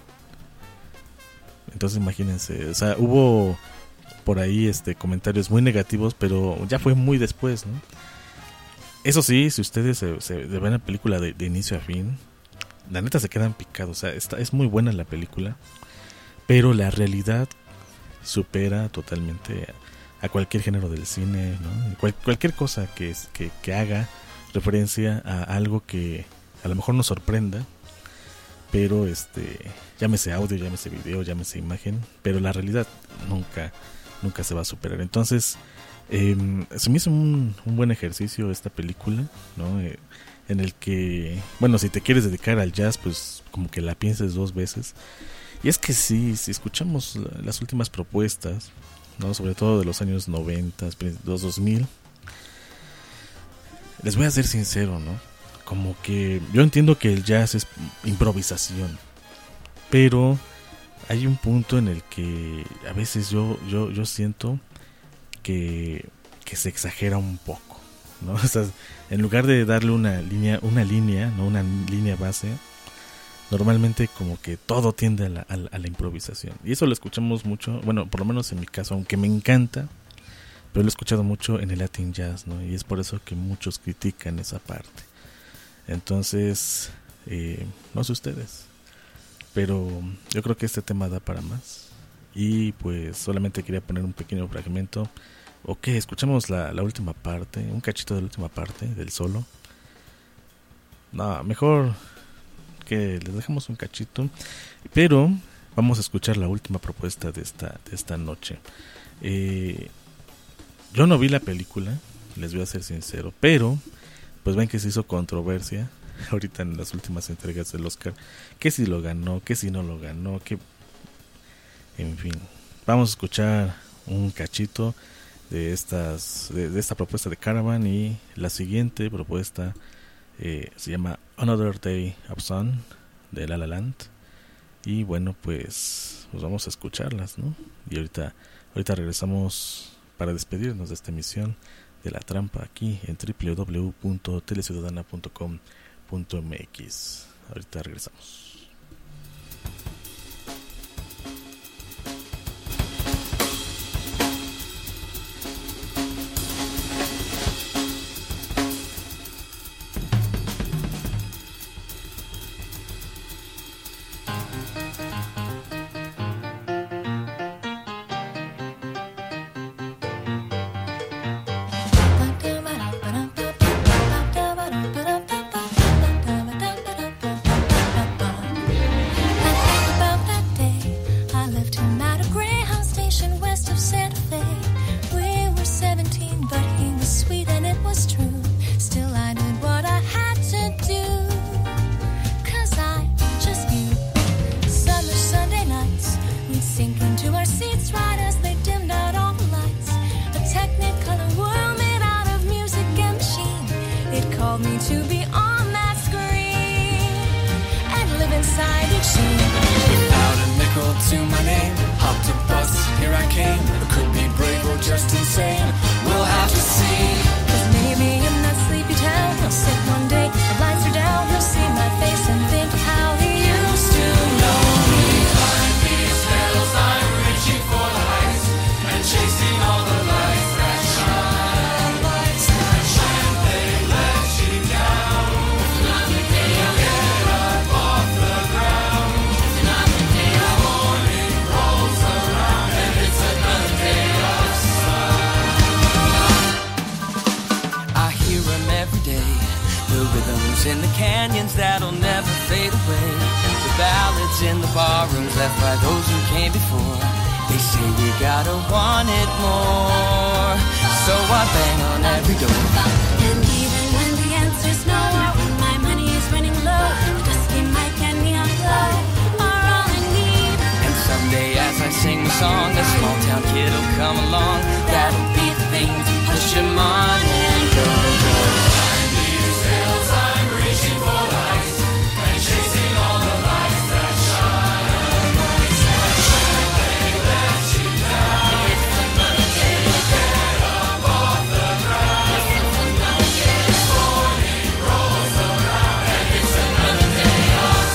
G: Entonces imagínense, o sea, hubo por ahí este comentarios muy negativos, pero ya fue muy después, ¿no? Eso sí, si ustedes se, se ven la película de, de inicio a fin, la neta se quedan picados. O sea, está, es muy buena la película, pero la realidad supera totalmente a, a cualquier género del cine, ¿no? Cual, cualquier cosa que, que, que haga referencia a algo que a lo mejor nos sorprenda, pero este, llámese audio, llámese video, llámese imagen, pero la realidad nunca, nunca se va a superar. Entonces, eh, se me hizo un, un buen ejercicio esta película, ¿no? Eh, en el que, bueno, si te quieres dedicar al jazz, pues como que la pienses dos veces. Y es que sí, si escuchamos las últimas propuestas, ¿no?, sobre todo de los años noventa, los dos mil, les voy a ser sincero, ¿no? Como que yo entiendo que el jazz es improvisación, pero hay un punto en el que a veces yo yo yo siento que, que se exagera un poco, ¿no? O sea, en lugar de darle una línea, una línea, no una línea base, normalmente como que todo tiende a la, a la, a la improvisación. Y eso lo escuchamos mucho, bueno, por lo menos en mi caso, aunque me encanta, pero lo he escuchado mucho en el Latin Jazz, ¿no? Y es por eso que muchos critican esa parte. Entonces, eh, no sé ustedes, pero yo creo que este tema da para más. Y pues solamente quería poner un pequeño fragmento. Ok, escuchamos la, la última parte, un cachito de la última parte del solo. No, mejor que les dejemos un cachito, pero vamos a escuchar la última propuesta de esta, de esta noche. Eh, yo no vi la película, les voy a ser sincero, pero pues ven que se hizo controversia ahorita en las últimas entregas del Oscar, que si lo ganó, que si no lo ganó, que en fin, vamos a escuchar un cachito de estas de, de esta propuesta de Caravan, y la siguiente propuesta eh, se llama Another Day of Sun de La La Land. Y bueno, pues, pues vamos a escucharlas, ¿no? Y ahorita ahorita regresamos para despedirnos de esta emisión de La Trampa aquí en doble u doble u doble u punto teleciudadana punto com punto m x. Ahorita regresamos.
H: inside each scene. Without a nickel to my name, hopped a bus, here I came. I could be brave or just insane, we'll have to see. 'Cause maybe in that sleepy town, he'll sit one day, the lights are down, he'll see my face and think of how he used to know me. Behind these hills I'm reaching for the heights and chasing all the lights that shine. Lights that shine, they let you down. Another day I'll get up off the ground. Another day the morning rolls around and it's another day of sun. I hear them every day, the rhythms in the canyons that'll never fade away. The ballads in the barrooms left by those who came before. They say we gotta want it more, so I bang on every door. And even when the answer's no, when my money is running low, the dusty mic and neon glow are all I need. And someday as I sing the song, a small town kid'll come along. That'll be the thing to push him on and go, go. Behind these hills I'm reaching for the heights and chasing all the lights that shine. Lights that shine, they let you down. It's another day to get up off the ground. It's another day. This morning rolls around and it's another day of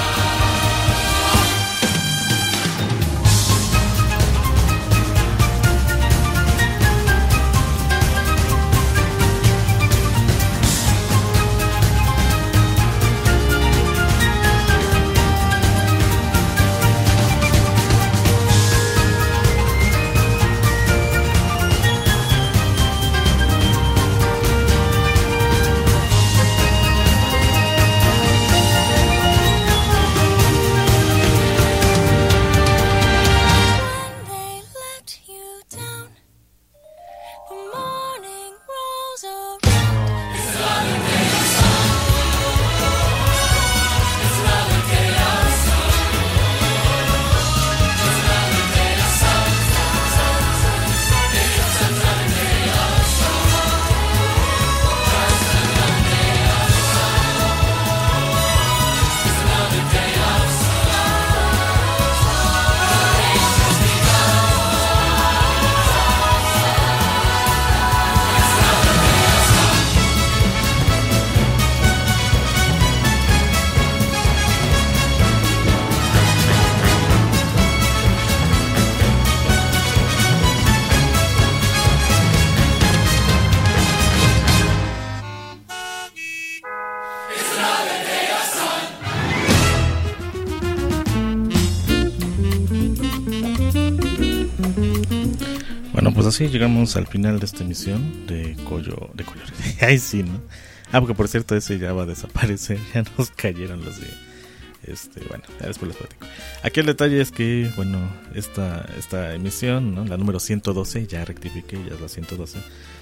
G: Pues así llegamos al final de esta emisión de Collo, de Collo, ay sí, ¿no? Ah, porque por cierto ese ya va a desaparecer, ya nos cayeron los de, este, bueno, ya después les platico. Aquí el detalle es que, bueno, esta, esta emisión, ¿no? La número ciento doce, ya rectifiqué, ya es la ciento doce,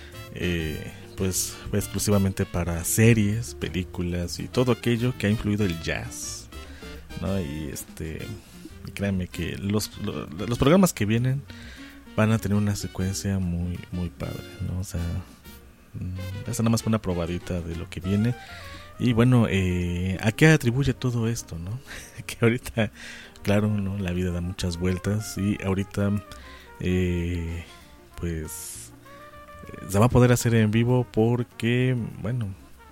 G: eh, pues fue exclusivamente para series, películas y todo aquello que ha influido el jazz, ¿no? Y este, créanme que los, los, los programas que vienen van a tener una secuencia muy muy padre, ¿no? O sea, esa nada más fue una probadita de lo que viene. Y bueno, eh, ¿a qué atribuye todo esto, no? Que ahorita, claro, ¿no? La vida da muchas vueltas y ahorita, eh, pues, se va a poder hacer en vivo porque, bueno,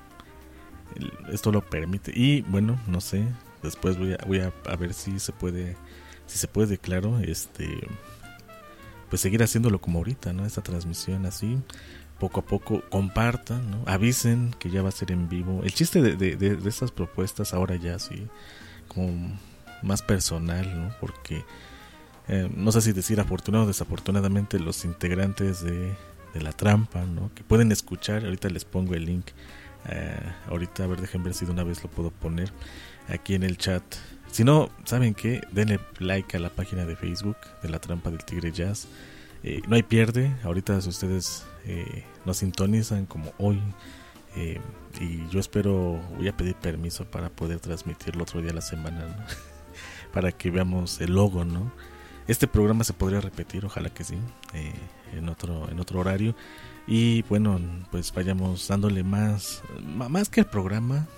G: esto lo permite. Y bueno, no sé, después voy a, voy a, a ver si se puede, si se puede, claro, este... pues seguir haciéndolo como ahorita, ¿no? Esta transmisión así, poco a poco, compartan, ¿no? Avisen que ya va a ser en vivo. El chiste de, de, de, de estas propuestas ahora ya así, como más personal, ¿no? Porque, eh, no sé si decir afortunado o desafortunadamente, los integrantes de, de La Trampa, ¿no? Que pueden escuchar, ahorita les pongo el link, eh, ahorita, a ver, dejen ver si de una vez lo puedo poner aquí en el chat. Si no, ¿saben qué? Denle like a la página de Facebook de La Trampa del Tigre Jazz. Eh, no hay pierde. Ahorita si ustedes eh, nos sintonizan como hoy, eh, y yo espero, voy a pedir permiso para poder transmitirlo otro día a la semana, ¿no? Para que veamos el logo, ¿no? Este programa se podría repetir, ojalá que sí, eh, en otro en otro horario. Y bueno, pues vayamos dándole más, más que el programa.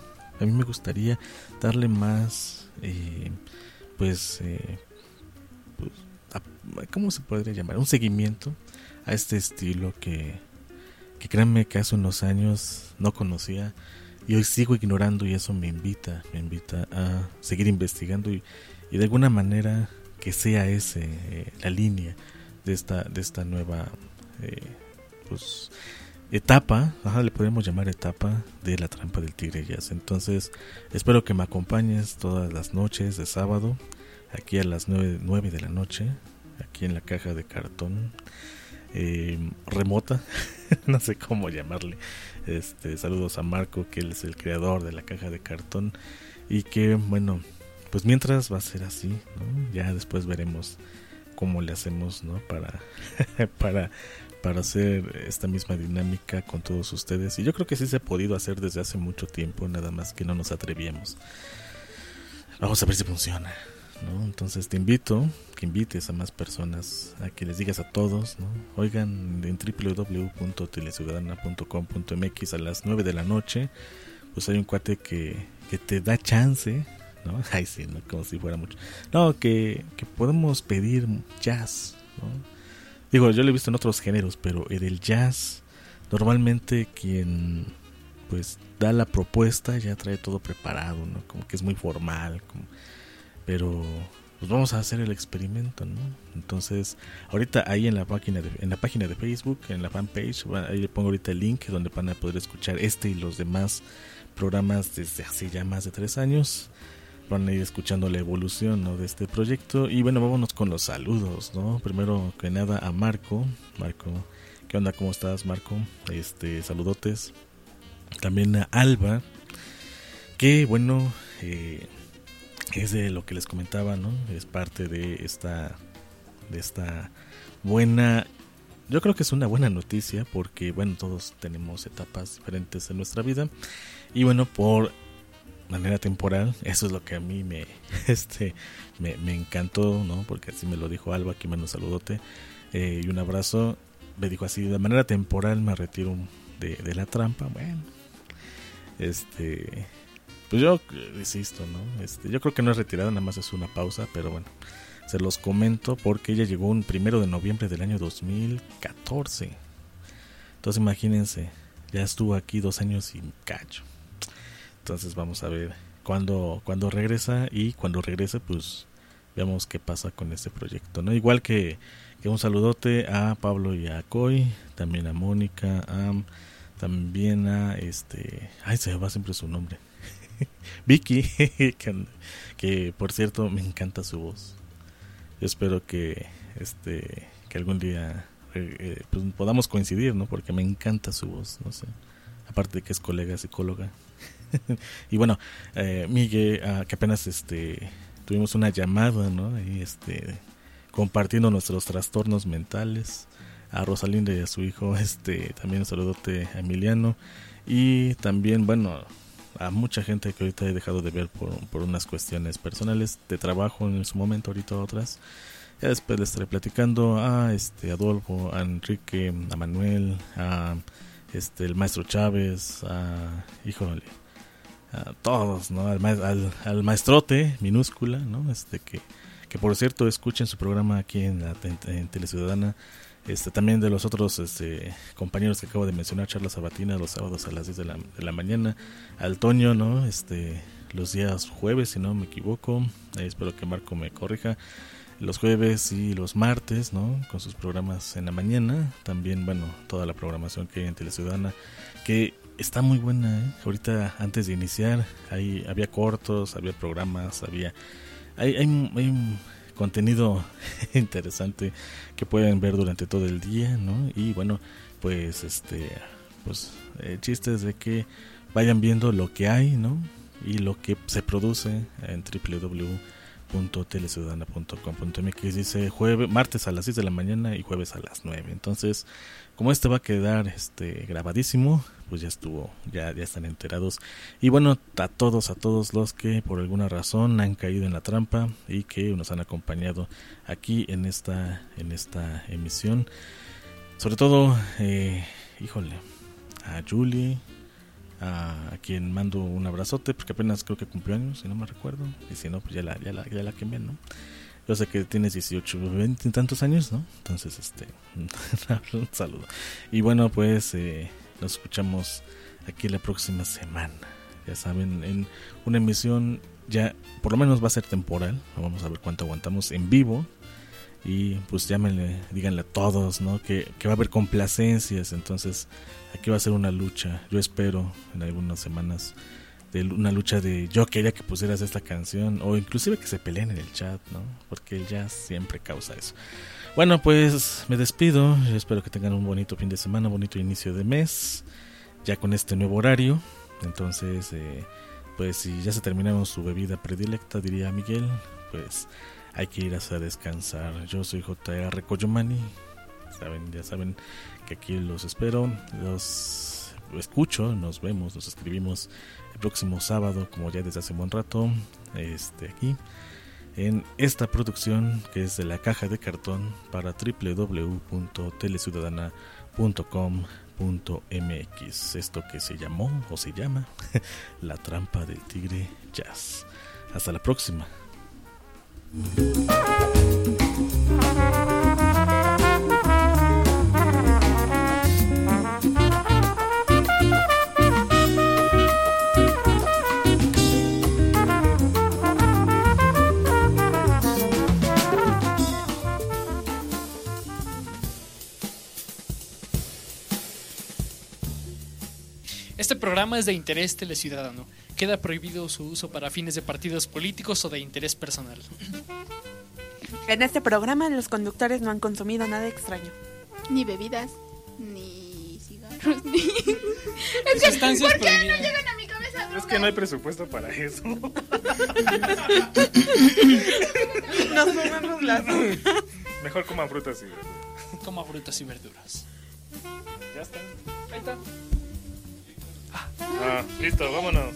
G: A mí me gustaría darle más, eh, pues, eh, pues a, ¿cómo se podría llamar? Un seguimiento a este estilo que, que créanme que hace unos años no conocía y hoy sigo ignorando, y eso me invita, me invita a seguir investigando y, y de alguna manera que sea ese eh, la línea de esta de esta nueva eh, pues etapa, ajá, le podemos llamar etapa de La Trampa del Tigre Jazz. Entonces espero que me acompañes todas las noches de sábado aquí a las nueve, nueve de la noche, aquí en la caja de cartón eh, remota, no sé cómo llamarle. Este, saludos a Marco, que él es el creador de la caja de cartón, y que bueno, pues mientras va a ser así, ¿no? Ya después veremos cómo le hacemos, ¿no? Para, para, para hacer esta misma dinámica con todos ustedes. Y yo creo que sí se ha podido hacer desde hace mucho tiempo, nada más que no nos atrevíamos. Vamos a ver si funciona, ¿no? Entonces te invito, que invites a más personas, a que les digas a todos, ¿no? Oigan, en doble u doble u doble u punto teleciudadana punto com punto m x a las nueve de la noche, pues hay un cuate que, que te da chance, ¿no? Ay, sí, ¿no? Como si fuera mucho. No, que, que podemos pedir jazz, ¿no? Digo, yo lo he visto en otros géneros, pero en el jazz, normalmente quien pues da la propuesta ya trae todo preparado, ¿no? Como que es muy formal, como... pero pues vamos a hacer el experimento, ¿no? Entonces, ahorita ahí en la página de, en la página de Facebook, en la fanpage, ahí le pongo ahorita el link donde van a poder escuchar este y los demás programas desde hace ya más de tres años. Van a ir escuchando la evolución, ¿no? De este proyecto. Y bueno, vámonos con los saludos, ¿no? Primero que nada a Marco. Marco, ¿qué onda? ¿Cómo estás, Marco? Este, saludotes. También a Alba, que bueno, eh, es de lo que les comentaba, ¿no? Es parte de esta, de esta buena, yo creo que es una buena noticia, porque bueno, todos tenemos etapas diferentes en nuestra vida. Y bueno, por manera temporal, eso es lo que a mí me este me, me encantó, ¿no? Porque así me lo dijo Alba, aquí mando un saludote eh, y un abrazo. Me dijo así: de manera temporal me retiro de, de la trampa. Bueno, este pues yo insisto, ¿no? Este, yo creo que no es retirada, nada más es una pausa, pero bueno, se los comento porque ella llegó un primero de noviembre del año dos mil catorce. Entonces imagínense, ya estuvo aquí dos años y cacho. Entonces vamos a ver cuándo, cuándo regresa, y cuando regrese pues veamos qué pasa con este proyecto, ¿no? Igual que, que un saludote a Pablo y a Coy, también a Mónica, a, también a este, ay, se me va siempre su nombre, Vicky, que, que por cierto me encanta su voz. Yo espero que este que algún día eh, pues podamos coincidir, ¿no? Porque me encanta su voz, no sé, aparte de que es colega psicóloga. Y bueno, eh, Miguel, uh, que apenas este tuvimos una llamada, ¿no? Y este compartiendo nuestros trastornos mentales. A Rosalinda y a su hijo, este también un saludote a Emiliano. Y también, bueno, a mucha gente que ahorita he dejado de ver por, por unas cuestiones personales de trabajo en su momento, ahorita otras. Ya después les estaré platicando a este Adolfo, a Enrique, a Manuel, a este el maestro Chávez, a híjole, a todos, ¿no? Al, al, al maestrote minúscula, ¿no? Este que, que por cierto escuchen su programa aquí en la en, en Teleciudadana. Este también de los otros este compañeros que acabo de mencionar, charla sabatina los sábados a las diez de la, de la mañana, al Toño, ¿no? Este los días jueves, si no me equivoco, ahí espero que Marco me corrija, los jueves y los martes, ¿no? Con sus programas en la mañana. También, bueno, toda la programación que hay en Teleciudadana, que está muy buena, ¿eh? Ahorita, antes de iniciar, ahí había cortos, había programas, había hay, hay, hay un contenido interesante que pueden ver durante todo el día, ¿no? Y bueno, pues este pues el chiste es de que vayan viendo lo que hay, ¿no? Y lo que se produce en doble u doble u doble u punto teleciudadana punto com punto m x. Dice jueves, martes a las seis de la mañana y jueves a las nueve. Entonces, como este va a quedar este grabadísimo, pues ya estuvo, ya, ya están enterados. Y bueno, a todos, a todos los que por alguna razón han caído en la trampa y que nos han acompañado aquí en esta, en esta emisión. Sobre todo, eh, híjole, a Julie, a, a quien mando un abrazote, porque apenas creo que cumplió años, si no me recuerdo, y si no, pues ya la, ya la, ya la quemé, ¿no? Yo sé que tienes dieciocho, veinte y tantos años, ¿no? Entonces, este, un saludo. Y bueno, pues eh, nos escuchamos aquí la próxima semana. Ya saben, en una emisión ya por lo menos va a ser temporal. Vamos a ver cuánto aguantamos en vivo. Y pues llámenle, díganle a todos, ¿no? Que, que va a haber complacencias. Entonces aquí va a ser una lucha. Yo espero en algunas semanas de una lucha de yo quería que pusieras esta canción. O inclusive que se peleen en el chat, ¿no? Porque el jazz siempre causa eso. Bueno, pues me despido. Yo espero que tengan un bonito fin de semana, bonito inicio de mes. Ya con este nuevo horario. Entonces, eh, pues si ya se terminaron su bebida predilecta, diría Miguel, pues hay que ir a descansar. Yo soy J R Coyomani. Saben, ya saben que aquí los espero. Los escucho, nos vemos, nos escribimos el próximo sábado, como ya desde hace un buen rato, este, aquí, en esta producción que es de La Caja de Cartón para doble u doble u doble u punto teleciudadana punto com punto m x. Esto que se llamó o se llama La Trampa del Tigre Jazz. Hasta la próxima.
B: Este programa es de interés teleciudadano. Queda prohibido su uso para fines de partidos políticos o de interés personal.
D: En este programa los conductores no han consumido nada extraño.
C: Ni bebidas, ni cigarros, ni... Es
B: que, ¿por
C: qué
B: prohibidas?
C: no llegan a mi cabeza drogas?
K: Es que no hay presupuesto para eso.
D: Nos comemos las...
K: Mejor coman frutas y verduras.
B: Coma frutas y verduras.
K: Ya está.
B: Ahí está.
K: Ah, listo, vámonos.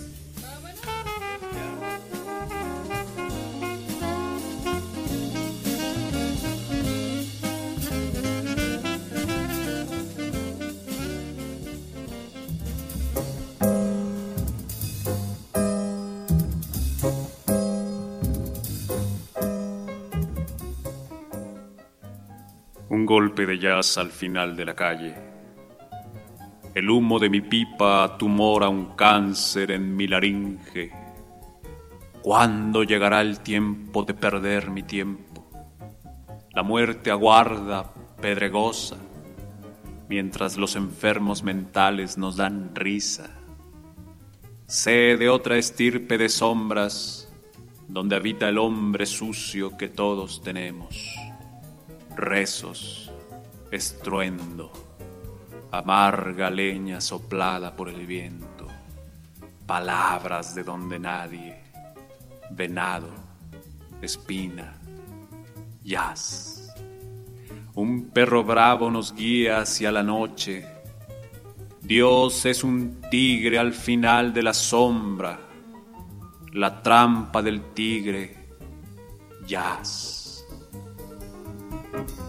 F: Un golpe de jazz al final de la calle. El humo de mi pipa tumora un cáncer en mi laringe. ¿Cuándo llegará el tiempo de perder mi tiempo? La muerte aguarda, pedregosa, mientras los enfermos mentales nos dan risa. Sé de otra estirpe de sombras, donde habita el hombre sucio que todos tenemos. Rezos, estruendo, amarga leña soplada por el viento, palabras de donde nadie, venado, espina, jazz. Un perro bravo nos guía hacia la noche. Dios es un tigre al final de la sombra, la trampa del tigre, jazz. Thank you.